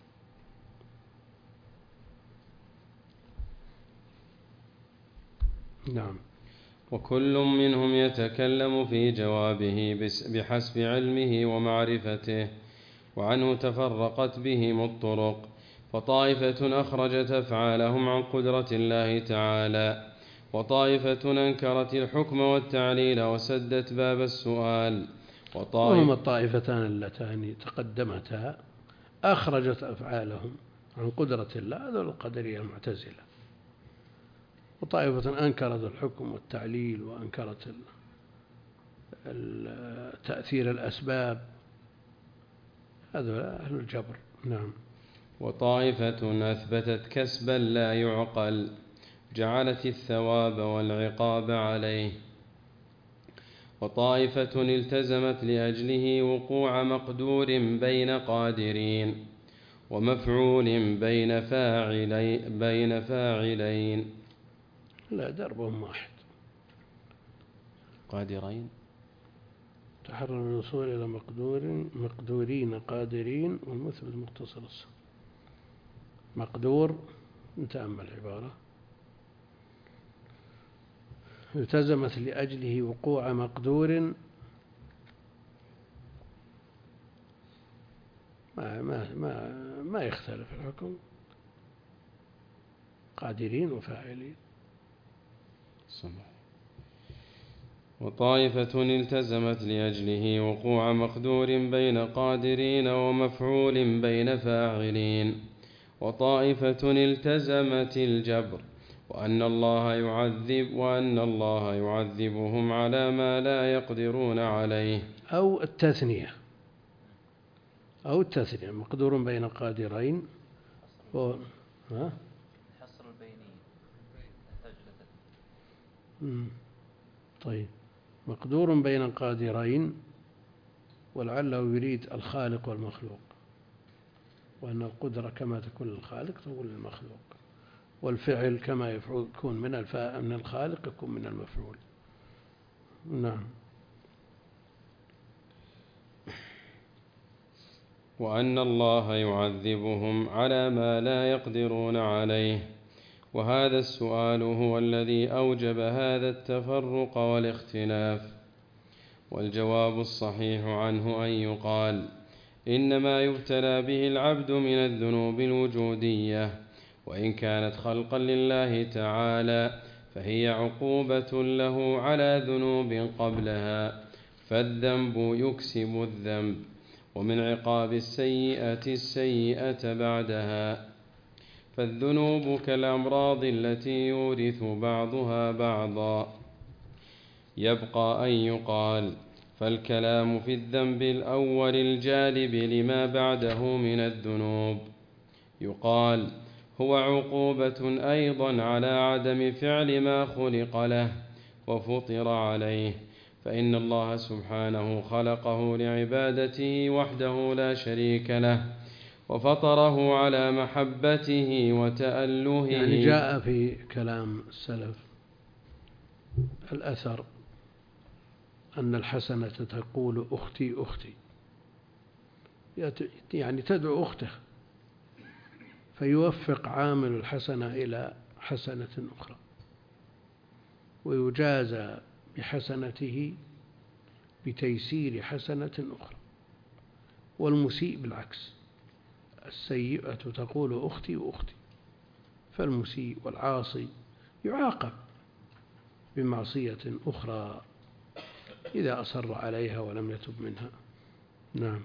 نعم. وكل منهم يتكلم في جوابه بحسب علمه ومعرفته، وعنه تفرقت بهم الطرق، فطائفة أخرجت أفعالهم عن قدرة الله تعالى، وطائفة أنكرت الحكم والتعليل وسدت باب السؤال. وهم الطائفتان اللتان تقدمتا أخرجت أفعالهم عن قدرة الله، هذول القدرية المعتزلة. وطائفة أنكرت الحكم والتعليل وأنكرت تأثير الأسباب، هذا أهل الجبر. نعم. وطائفة أثبتت كسبا لا يعقل، جعلت الثواب والعقاب عليه. وطائفة التزمت لأجله وقوع مقدور بين قادرين ومفعول بين فاعلين. لا، دربهم واحد. قادرين تحرر الوصول إلى مقدورين قادرين، والمثبت مختصر الصفة. مقدور، نتأمل العبارة. التزمت لأجله وقوع مقدور، ما يختلف الحكم، قادرين وفاعلين. وطائفة التزمت لأجله وقوع مقدور بين قادرين ومفعول بين فاعلين. وطائفة التزمت الجبر وأن الله يعذبهم على ما لا يقدرون عليه، أو التثنية مقدور بين قادرين حصر البيني. طيب، مقدور بين قادرين، ولعله يريد الخالق والمخلوق، وأن القدرة كما تكون للخالق تكون للمخلوق، والفعل كما يكون من الخالق يكون من المفعول. نعم. وأن الله يعذبهم على ما لا يقدرون عليه. وهذا السؤال هو الذي أوجب هذا التفرق والاختلاف. والجواب الصحيح عنه أن يقال: إنما يبتلى به العبد من الذنوب الوجودية، وإن كانت خلقا لله تعالى فهي عقوبة له على ذنوب قبلها، فالذنب يكسب الذنب، ومن عقاب السيئة بعدها. فالذنوب كالأمراض التي يورث بعضها بعضا. يبقى أن يقال: فالكلام في الذنب الأول الجالب لما بعده من الذنوب، يقال: هو عقوبة أيضا على عدم فعل ما خلق له وفطر عليه، فإن الله سبحانه خلقه لعبادته وحده لا شريك له، وفطره على محبته وتأله. يعني جاء في كلام السلف الأثر أن الحسنة تقول أختي أختي، يعني تدعو أخته، فيوفق عامل الحسنة إلى حسنة أخرى، ويجازى بحسنته بتيسير حسنة أخرى. والمسيء بالعكس، السيئة تقول أختي وأختي، فالمسيء والعاصي يعاقب بمعصية أخرى إذا أصر عليها ولم يتب منها. نعم.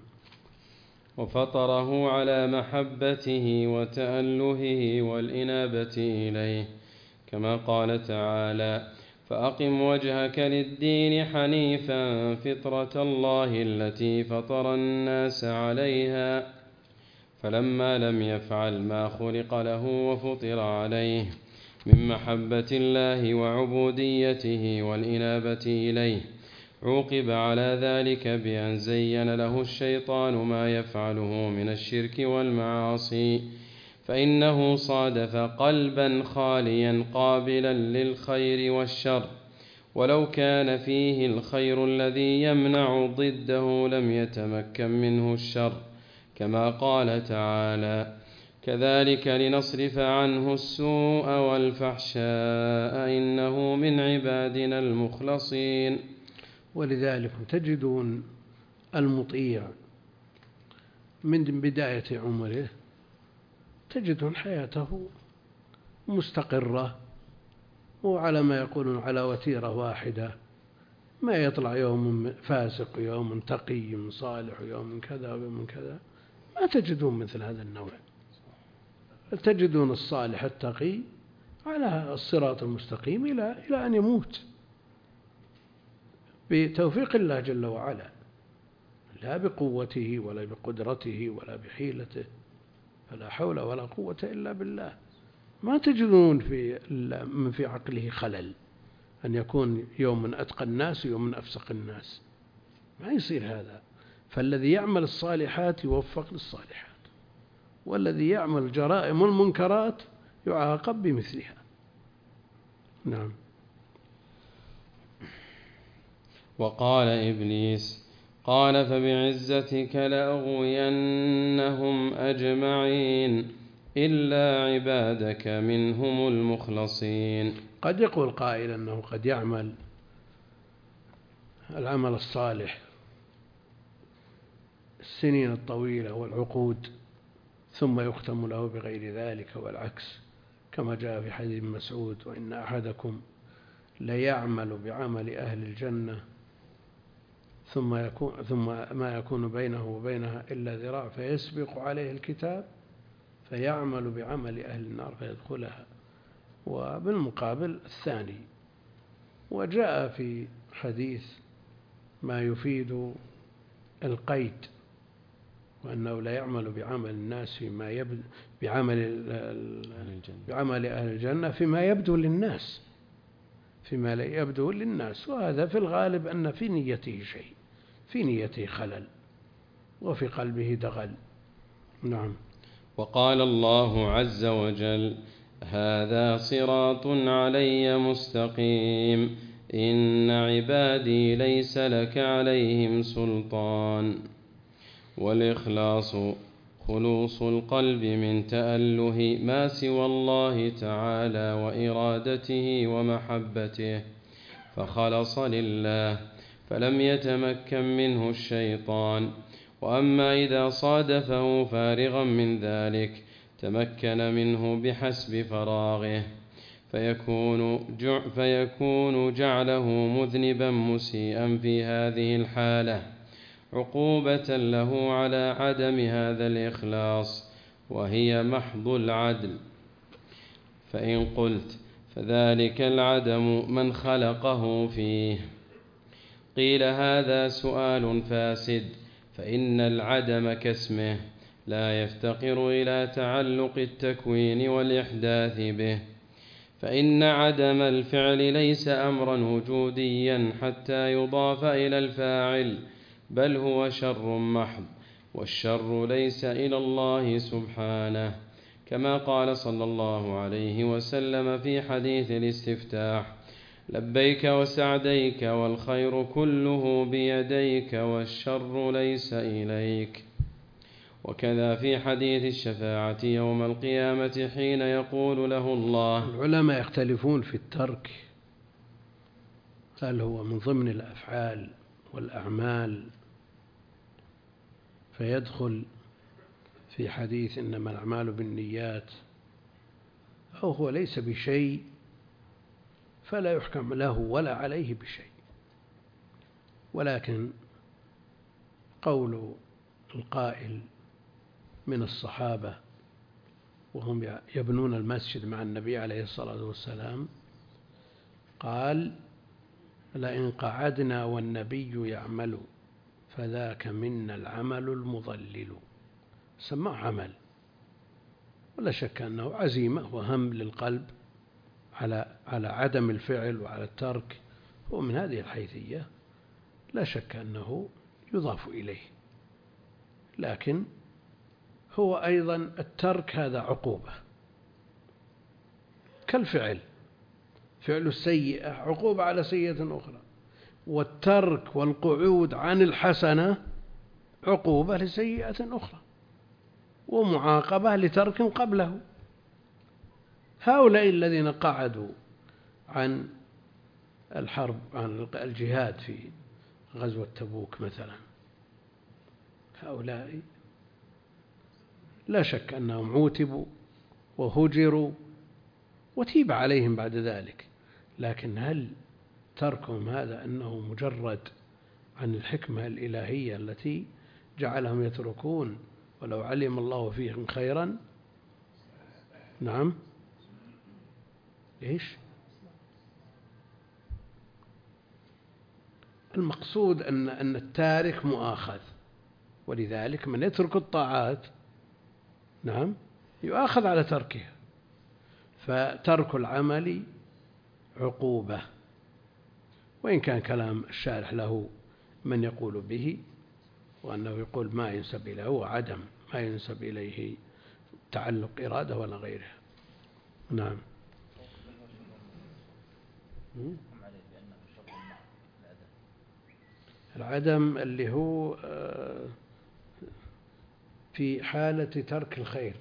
وفطره على محبته وتألهه والإنابة إليه، كما قال تعالى: فأقم وجهك للدين حنيفا فطرة الله التي فطر الناس عليها. فلما لم يفعل ما خلق له وفطر عليه من محبة الله وعبوديته والإنابة إليه، عوقب على ذلك بأن زين له الشيطان ما يفعله من الشرك والمعاصي، فإنه صادف قلبا خاليا قابلا للخير والشر، ولو كان فيه الخير الذي يمنع ضده لم يتمكن منه الشر، كما قال تعالى: كذلك لنصرف عنه السوء والفحشاء إنه من عبادنا المخلصين. ولذلك تجدون المطيع من بداية عمره تجدون حياته مستقرة، وعلى ما يقولون على وتيرة واحدة، ما يطلع يوم فاسق ويوم تقي، يوم صالح ويوم كذا ويوم كذا. ما تجدون مثل هذا النوع. تجدون الصالح التقي على الصراط المستقيم إلى أن يموت بتوفيق الله جل وعلا، لا بقوته ولا بقدرته ولا بحيلته، فلا حول ولا قوة إلا بالله. ما تجدون في عقله خلل أن يكون يوم من أتقى الناس ويوم من أفسق الناس، ما يصير هذا. فالذي يعمل الصالحات يوفق للصالحات، والذي يعمل الجرائم والمنكرات يعاقب بمثلها. نعم. وقال إبليس: قال فبعزتك لأغوينهم أجمعين إلا عبادك منهم المخلصين. قد يقول قائل أنه قد يعمل العمل الصالح السنين الطويلة والعقود ثم يختم له بغير ذلك والعكس، كما جاء في حديث ابن مسعود: وإن أحدكم ليعمل بعمل أهل الجنة ثم ما يكون بينه وبينها إلا ذراع فيسبق عليه الكتاب فيعمل بعمل أهل النار فيدخلها. وبالمقابل الثاني. وجاء في حديث ما يفيد القيد، وأنه لا يعمل بعمل الناس فيما يبدو بعمل أهل الجنة فيما يبدو للناس، فيما لا يبدو للناس. وهذا في الغالب أن في نيته شيء، في نيته خلل وفي قلبه دغل. نعم. وقال الله عز وجل: هذا صراط علي مستقيم إن عبادي ليس لك عليهم سلطان. والإخلاص خلوص القلب من تأله ما سوى الله تعالى وإرادته ومحبته، فخلص لله فلم يتمكن منه الشيطان. وأما إذا صادفه فارغا من ذلك تمكن منه بحسب فراغه، فيكون جعله مذنبا مسيئا في هذه الحالة عقوبة له على عدم هذا الإخلاص، وهي محض العدل. فإن قلت فذلك العدم من خلقه فيه، قيل هذا سؤال فاسد، فإن العدم كاسمه لا يفتقر إلى تعلق التكوين والإحداث به، فإن عدم الفعل ليس أمرا وجوديا حتى يضاف إلى الفاعل، بل هو شر محض، والشر ليس إلى الله سبحانه، كما قال صلى الله عليه وسلم في حديث الاستفتاح: لبيك وسعديك والخير كله بيديك والشر ليس إليك. وكذا في حديث الشفاعة يوم القيامة حين يقول له الله. العلماء يختلفون في الترك، هل هو من ضمن الأفعال والأعمال فيدخل في حديث إنما الأعمال بالنيات، أو هو ليس بشيء فلا يحكم له ولا عليه بشيء. ولكن قول القائل من الصحابة وهم يبنون المسجد مع النبي عليه الصلاة والسلام قال: لئن قعدنا والنبي يعمل فذاك منا العمل المضلل. سماه عمل، ولا شك أنه عزيمة وهم للقلب على عدم الفعل وعلى الترك، ومن هذه الحيثية لا شك أنه يضاف إليه. لكن هو أيضا الترك هذا عقوبة كالفعل، فعل السيئة عقوبة على سيئة أخرى، والترك والقعود عن الحسنة عقوبة لسيئة أخرى ومعاقبة لترك قبله. هؤلاء الذين قعدوا عن الحرب، عن الجهاد في غزوة تبوك مثلا، هؤلاء لا شك أنهم عوتبوا وهجروا وتيب عليهم بعد ذلك، لكن هل تركهم هذا أنه مجرد عن الحكمة الإلهية التي جعلهم يتركون ولو علم الله فيهم خيرا؟ نعم. إيش المقصود؟ أن التارك مؤاخذ، ولذلك من يترك الطاعات نعم يؤاخذ على تركها، فترك العمل عقوبة، وإن كان كلام الشارح له من يقول به، وأنه يقول ما ينسب إليه هو عدم ما ينسب إليه تعلق إرادة ولا غيرها. نعم. العدم اللي هو في حالة ترك الخير،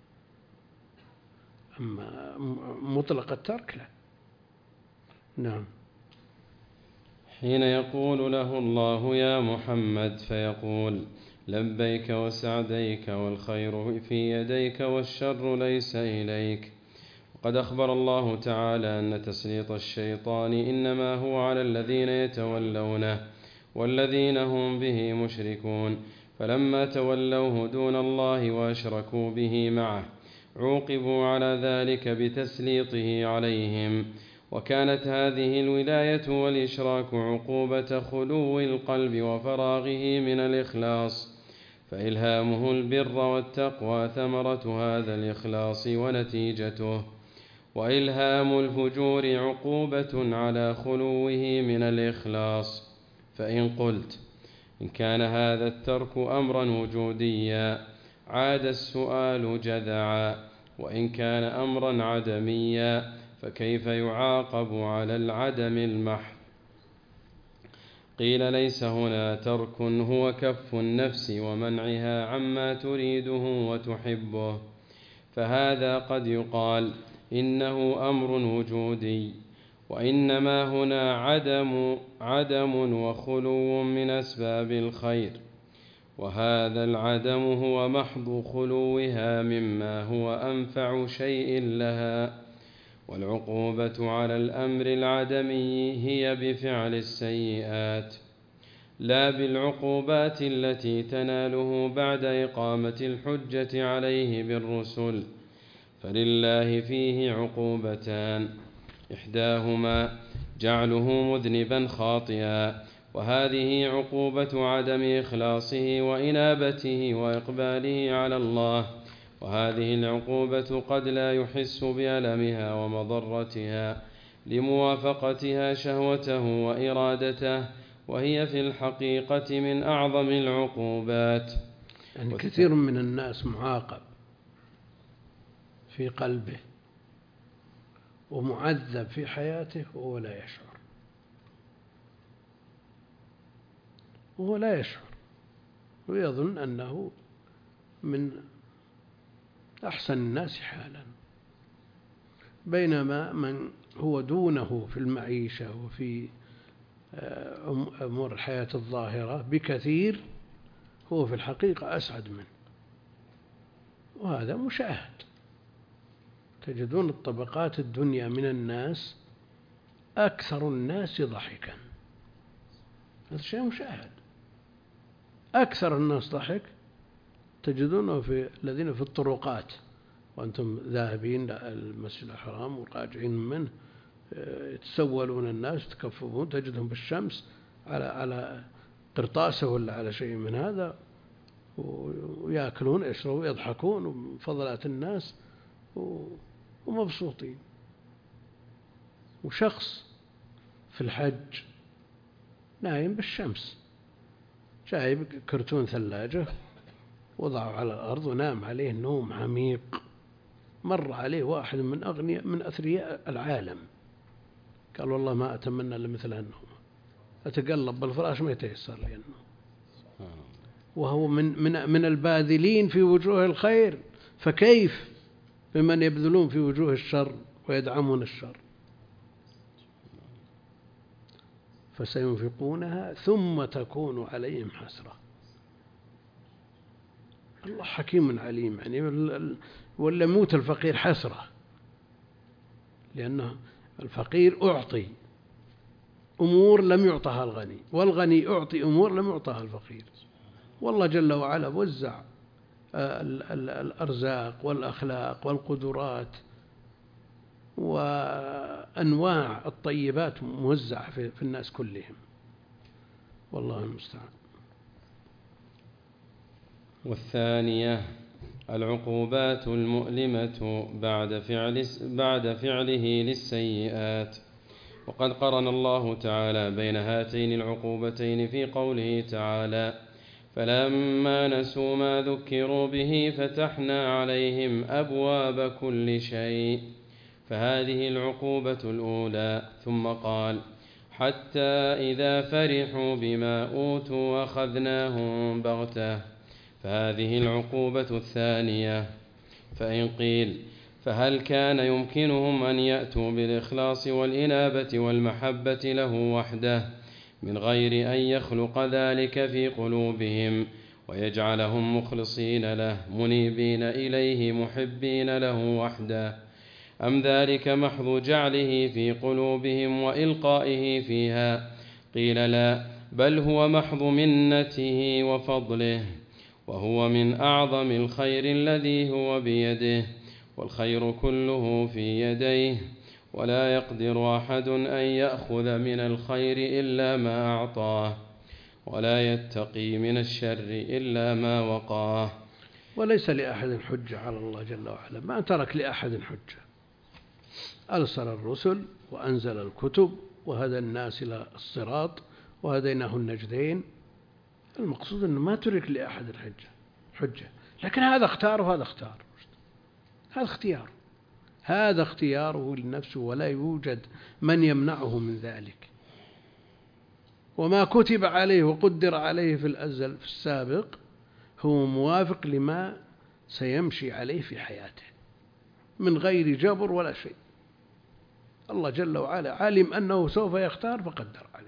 أما مطلق الترك لا. نعم. حين يقول له الله يا محمد فيقول لبيك وسعديك والخير في يديك والشر ليس إليك. وقد أخبر الله تعالى أن تسليط الشيطان إنما هو على الذين يتولونه والذين هم به مشركون، فلما تولوه دون الله وأشركوا به معه عوقبوا على ذلك بتسليطه عليهم. وكانت هذه الولاية والإشراك عقوبة خلو القلب وفراغه من الإخلاص، فإلهامه البر والتقوى ثمرة هذا الإخلاص ونتيجته، وإلهام الفجور عقوبة على خلوه من الإخلاص. فإن قلت إن كان هذا الترك أمرا وجوديا عاد السؤال جذعا، وإن كان أمرا عدميا فكيف يعاقب على العدم المحض؟ قيل ليس هنا ترك، هو كف النفس ومنعها عما تريده وتحبه، فهذا قد يقال إنه أمر وجودي، وإنما هنا عدم وخلو من أسباب الخير، وهذا العدم هو محض خلوها مما هو أنفع شيء لها. والعقوبة على الأمر العدمي هي بفعل السيئات لا بالعقوبات التي تناله بعد إقامة الحجة عليه بالرسل، فلله فيه عقوبتان، إحداهما جعله مذنبا خاطئا، وهذه عقوبة عدم إخلاصه وإنابته وإقباله على الله، وهذه العقوبة قد لا يحس بألمها ومضرتها لموافقتها شهوته وإرادته، وهي في الحقيقة من أعظم العقوبات. يعني كثير من الناس معاقب في قلبه ومعذب في حياته وهو لا يشعر ويظن أنه من أحسن الناس حالا، بينما من هو دونه في المعيشة وفي أمور الحياة الظاهرة بكثير هو في الحقيقة أسعد منه، وهذا مشاهد. تجدون الطبقات الدنيا من الناس أكثر الناس ضحكا، هذا شيء مشاهد. أكثر الناس ضحك تجدونه في الذين في الطرقات وأنتم ذاهبين المسجد الحرام وراجعين منه، يتسولون الناس يتكففون، تجدهم بالشمس على قرطاسة ولا على شيء من هذا، ويأكلون يشربون ويضحكون وفضلات الناس ومبسوطين. وشخص في الحج نايم بالشمس، جايب كرتون ثلاجة وضعه على الأرض ونام عليه نوم عميق. مر عليه واحد من أثرياء العالم قال والله ما أتمنى لمثل هالنوم، أتقلب بالفراش ما يتيسر لي النوم، وهو من الباذلين في وجوه الخير، فكيف بمن يبذلون في وجوه الشر ويدعمون الشر؟ فسينفقونها ثم تكون عليهم حسرة. الله حكيم عليم، يعني ولا موت الفقير حسرة، لأنه الفقير أعطي أمور لم يعطها الغني، والغني أعطي أمور لم يعطها الفقير. والله جل وعلا وزع الأرزاق والأخلاق والقدرات وأنواع الطيبات موزعة في الناس كلهم، والله المستعان. والثانية العقوبات المؤلمة بعد فعله للسيئات. وقد قرن الله تعالى بين هاتين العقوبتين في قوله تعالى فلما نسوا ما ذكروا به فتحنا عليهم أبواب كل شيء، فهذه العقوبة الأولى. ثم قال حتى إذا فرحوا بما أوتوا أخذناهم بغتة. فهذه العقوبة الثانية. فإن قيل فهل كان يمكنهم أن يأتوا بالإخلاص والإنابة والمحبة له وحده من غير أن يخلق ذلك في قلوبهم ويجعلهم مخلصين له منيبين إليه محبين له وحده، أم ذلك محض جعله في قلوبهم وإلقائه فيها؟ قيل لا، بل هو محض منته وفضله، وهو من أعظم الخير الذي هو بيده، والخير كله في يديه، ولا يقدر أحد أن يأخذ من الخير إلا ما أعطاه، ولا يتقي من الشر إلا ما وقاه. وليس لأحد حجة على الله جل وعلا، ما ترك لأحد حجة. أرسل الرسل وأنزل الكتب وهدى الناس إلى الصراط وهديناه النجدين. المقصود أنه ما ترك لأحد حجة، لكن هذا اختار وهذا اختار، هذا اختياره لنفسه، ولا يوجد من يمنعه من ذلك. وما كتب عليه وقدر عليه في الأزل في السابق هو موافق لما سيمشي عليه في حياته من غير جبر ولا شيء. الله جل وعلا علم أنه سوف يختار فقدر عليه.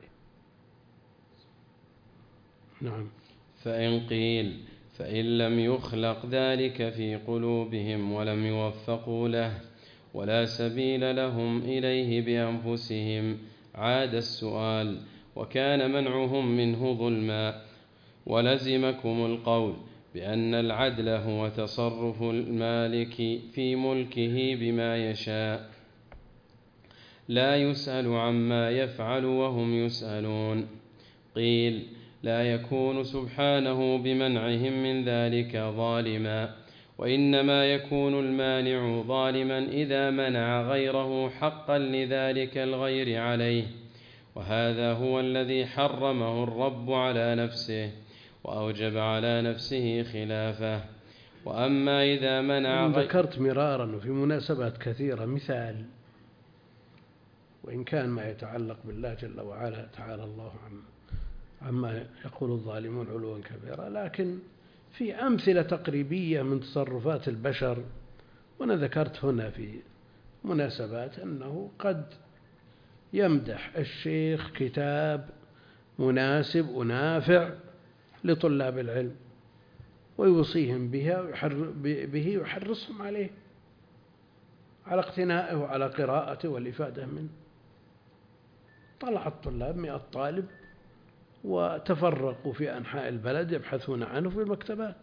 نعم. فإن قيل فإن لم يخلق ذلك في قلوبهم ولم يوفقوا له ولا سبيل لهم إليه بأنفسهم، عاد السؤال وكان منعهم منه ظلما، ولزمكم القول بأن العدل هو تصرف المالك في ملكه بما يشاء، لا يسأل عما يفعل وهم يسألون. قيل لا يكون سبحانه بمنعهم من ذلك ظالما، وإنما يكون المانع ظالما إذا منع غيره حقا لذلك الغير عليه، وهذا هو الذي حرمه الرب على نفسه وأوجب على نفسه خلافه. وأما إذا منع ذكرت مرارا وفي مناسبات كثيرة مثال، وإن كان ما يتعلق بالله جل وعلا تعالى الله عما يقول الظالمون علوا كبيرا، لكن في أمثلة تقريبية من تصرفات البشر. وأنا ذكرت هنا في مناسبات أنه قد يمدح الشيخ كتاب مناسب ونافع لطلاب العلم ويوصيهم به ويحرصهم عليه، على اقتنائه وعلى قراءته والإفادة منه. طلع الطلاب 100 طالب وتفرقوا في أنحاء البلد يبحثون عنه في المكتبات،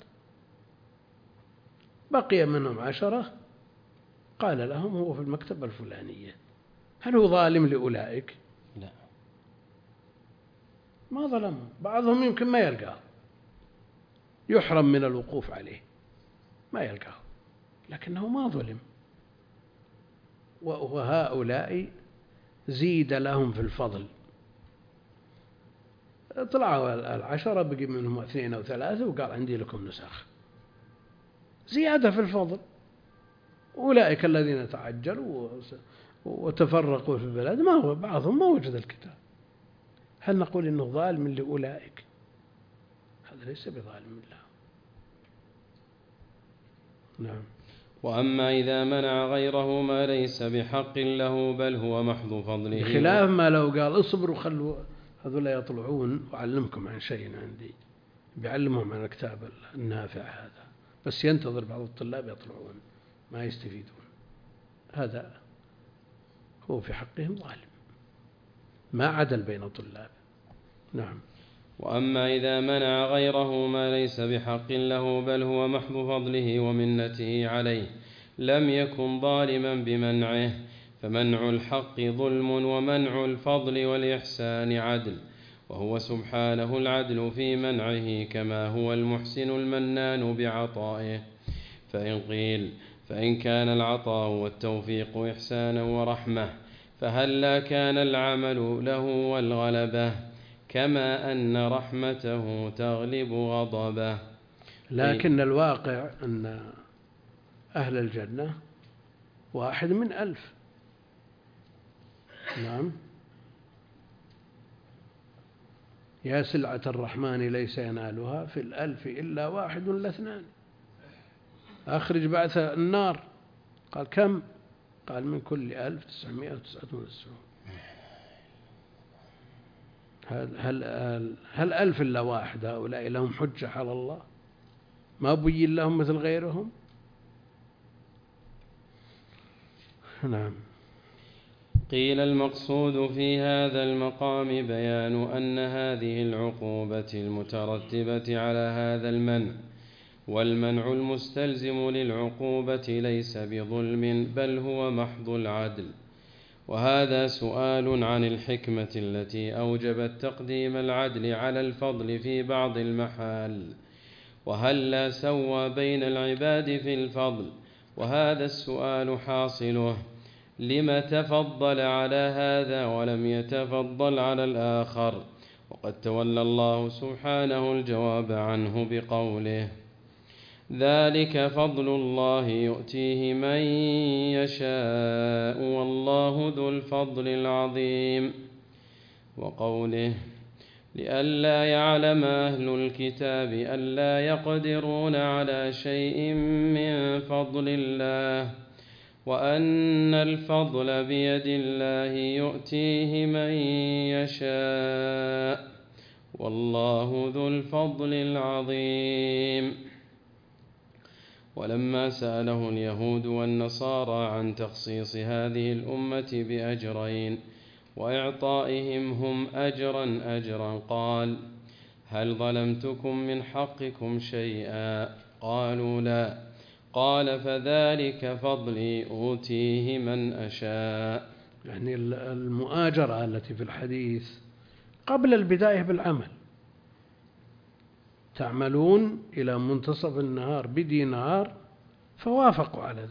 بقي منهم 10 قال لهم هو في المكتبة الفلانية. هل هو ظالم لأولئك؟ لا، ما ظلمهم، بعضهم يمكن ما يلقاه، يحرم من الوقوف عليه ما يلقاه، لكنه ما ظلم. وهؤلاء زيد لهم في الفضل، طلعوا 10 بقي منهم 2 أو 3 وقال عندي لكم نسخ، زيادة في الفضل. أولئك الذين تعجلوا وتفرقوا في البلاد ما هو بعضهم ما وجد الكتاب، هل نقول إنه ظالم لأولئك؟ هذا ليس بظالم الله. نعم. وأما إذا منع غيره ما ليس بحق له بل هو محض فضله، بخلاف ما لو قال اصبروا خلوا هذول يطلعون وأعلمكم عن شيء عندي، بيعلمهم عن الكتاب النافع هذا، بس ينتظر بعض الطلاب يطلعون ما يستفيدون، هذا هو في حقهم ظالم، ما عدل بين طلاب. نعم. وأما إذا منع غيره ما ليس بحق له بل هو محض فضله ومنته عليه لم يكن ظالما بمنعه، فمنع الحق ظلم ومنع الفضل والإحسان عدل، وهو سبحانه العدل في منعه كما هو المحسن المنان بعطائه. فإن قيل فإن كان العطاء والتوفيق إحسانا ورحمة فهلا كان العمل له والغلبة، كما أن رحمته تغلب غضبه. لكن الواقع أن أهل الجنة 1 من 1000. نعم. يا سلعة الرحمن ليس ينالها في الألف إلا واحد لاثنان. أخرج بعث النار، قال كم؟ قال من كل 1999. هل 1000 إلا واحد هؤلاء لهم حجة على الله؟ ما بين لهم مثل غيرهم؟ نعم. قيل المقصود في هذا المقام بيان أن هذه العقوبة المترتبة على هذا المنع، والمنع المستلزم للعقوبة ليس بظلم بل هو محض العدل. وهذا سؤال عن الحكمة التي أوجبت تقديم العدل على الفضل في بعض المحال، وهل لا سوى بين العباد في الفضل؟ وهذا السؤال حاصله: لم تفضل على هذا ولم يتفضل على الآخر؟ وقد تولى الله سبحانه الجواب عنه بقوله: ذلك فضل الله يؤتيه من يشاء والله ذو الفضل العظيم. وقوله: لئلا يعلم أهل الكتاب ألا يقدرون على شيء من فضل الله وأن الفضل بيد الله يؤتيه من يشاء والله ذو الفضل العظيم. ولما سأله اليهود والنصارى عن تخصيص هذه الأمة بأجرين وإعطائهم هم أجرا قال: هل ظلمتكم من حقكم شيئا؟ قالوا لا. قال: فذلك فضلي أوتيه من أشاء. يعني المؤاجرة التي في الحديث قبل البداية بالعمل، تعملون إلى منتصف النهار بدينار، فوافقوا على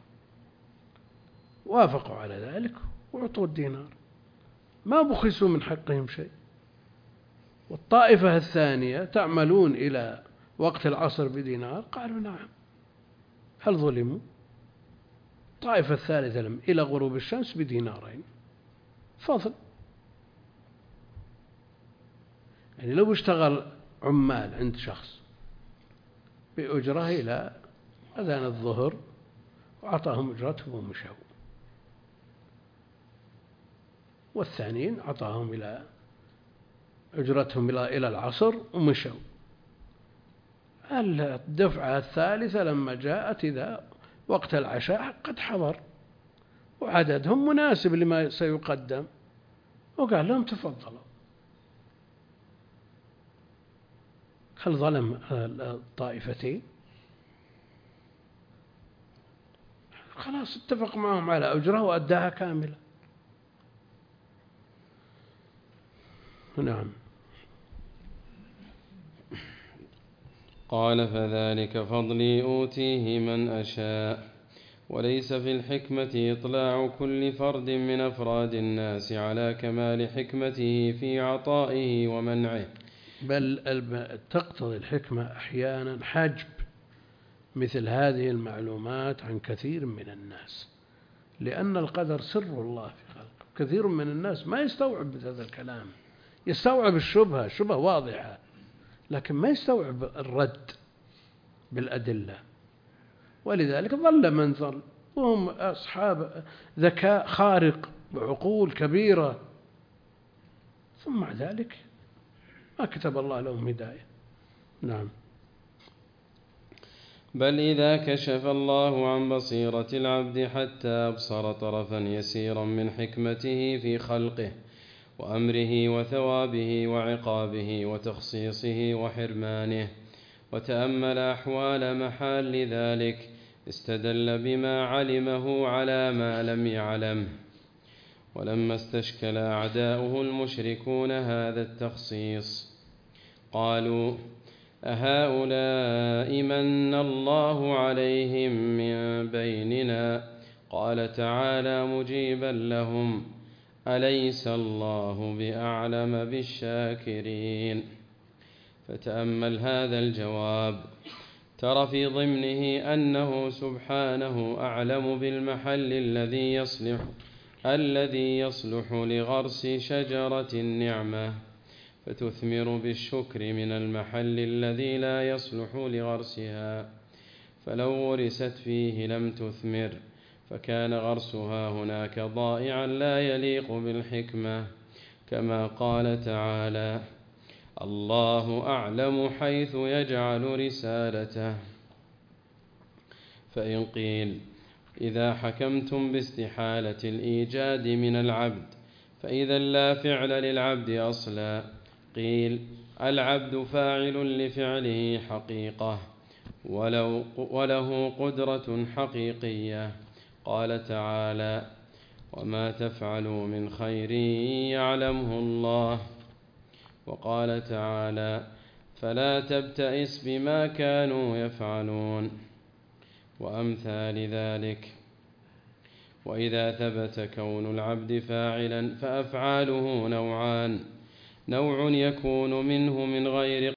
ذلك وأعطوا الدينار، ما بخسوا من حقهم شيء. والطائفة الثانية تعملون إلى وقت العصر بدينار، قالوا نعم. هل ظلموا؟ الطائفة الثالثة إلى غروب الشمس بدينارين، فضل. يعني لو اشتغل عمال عند شخص بأجره إلى أذان الظهر وأعطاهم أجرتهم ومشوا، والثانيين أعطاهم إلى أجرتهم إلى العصر ومشوا، الدفعة الثالثة لما جاءت إذا وقت العشاء قد حضر وعددهم مناسب لما سيقدم، وقال لهم تفضلوا. هل ظلم الطائفتين؟ خلاص اتفق معهم على أجره وأداها كاملة. نعم. قال: فذلك فضلي أوتيه من أشاء. وليس في الحكمة إطلاع كل فرد من أفراد الناس على كمال حكمته في عطائه ومنعه، بل تقتضي الحكمة أحيانا حجب مثل هذه المعلومات عن كثير من الناس، لأن القدر سر الله في خلقه. كثير من الناس ما يستوعب هذا الكلام، يستوعب الشبهة واضحة، لكن ما يستوعب الرد بالأدلة، ولذلك ظل من ظل، وهم أصحاب ذكاء خارق وعقول كبيرة، ثم مع ذلك ما كتب الله لهم هداية. نعم. بل إذا كشف الله عن بصيرة العبد حتى أبصر طرفا يسيرا من حكمته في خلقه وأمره وثوابه وعقابه وتخصيصه وحرمانه، وتأمل أحوال محال ذلك، استدل بما علمه على ما لم يعلم. ولما استشكل أعداؤه المشركون هذا التخصيص قالوا: أهؤلاء من الله عليهم من بيننا؟ قال تعالى مجيبا لهم: أليس الله بأعلم بالشاكرين؟ فتأمل هذا الجواب، ترى في ضمنه أنه سبحانه أعلم بالمحل الذي يصلح لغرس شجرة النعمة، فتثمر بالشكر من المحل الذي لا يصلح لغرسها، فلو غرست فيه لم تثمر، فكان غرسها هناك ضائعا لا يليق بالحكمة، كما قال تعالى: الله أعلم حيث يجعل رسالته. فإن قيل: إذا حكمتم باستحالة الإيجاد من العبد فإذا لا فعل للعبد أصلا، قيل: العبد فاعل لفعله حقيقة وله قدرة حقيقية. قال تعالى: وما تفعلوا من خير يعلمه الله. وقال تعالى: فلا تبتئس بما كانوا يفعلون، وأمثال ذلك. وإذا ثبت كون العبد فاعلا فأفعاله نوعان: نوع يكون منه من غير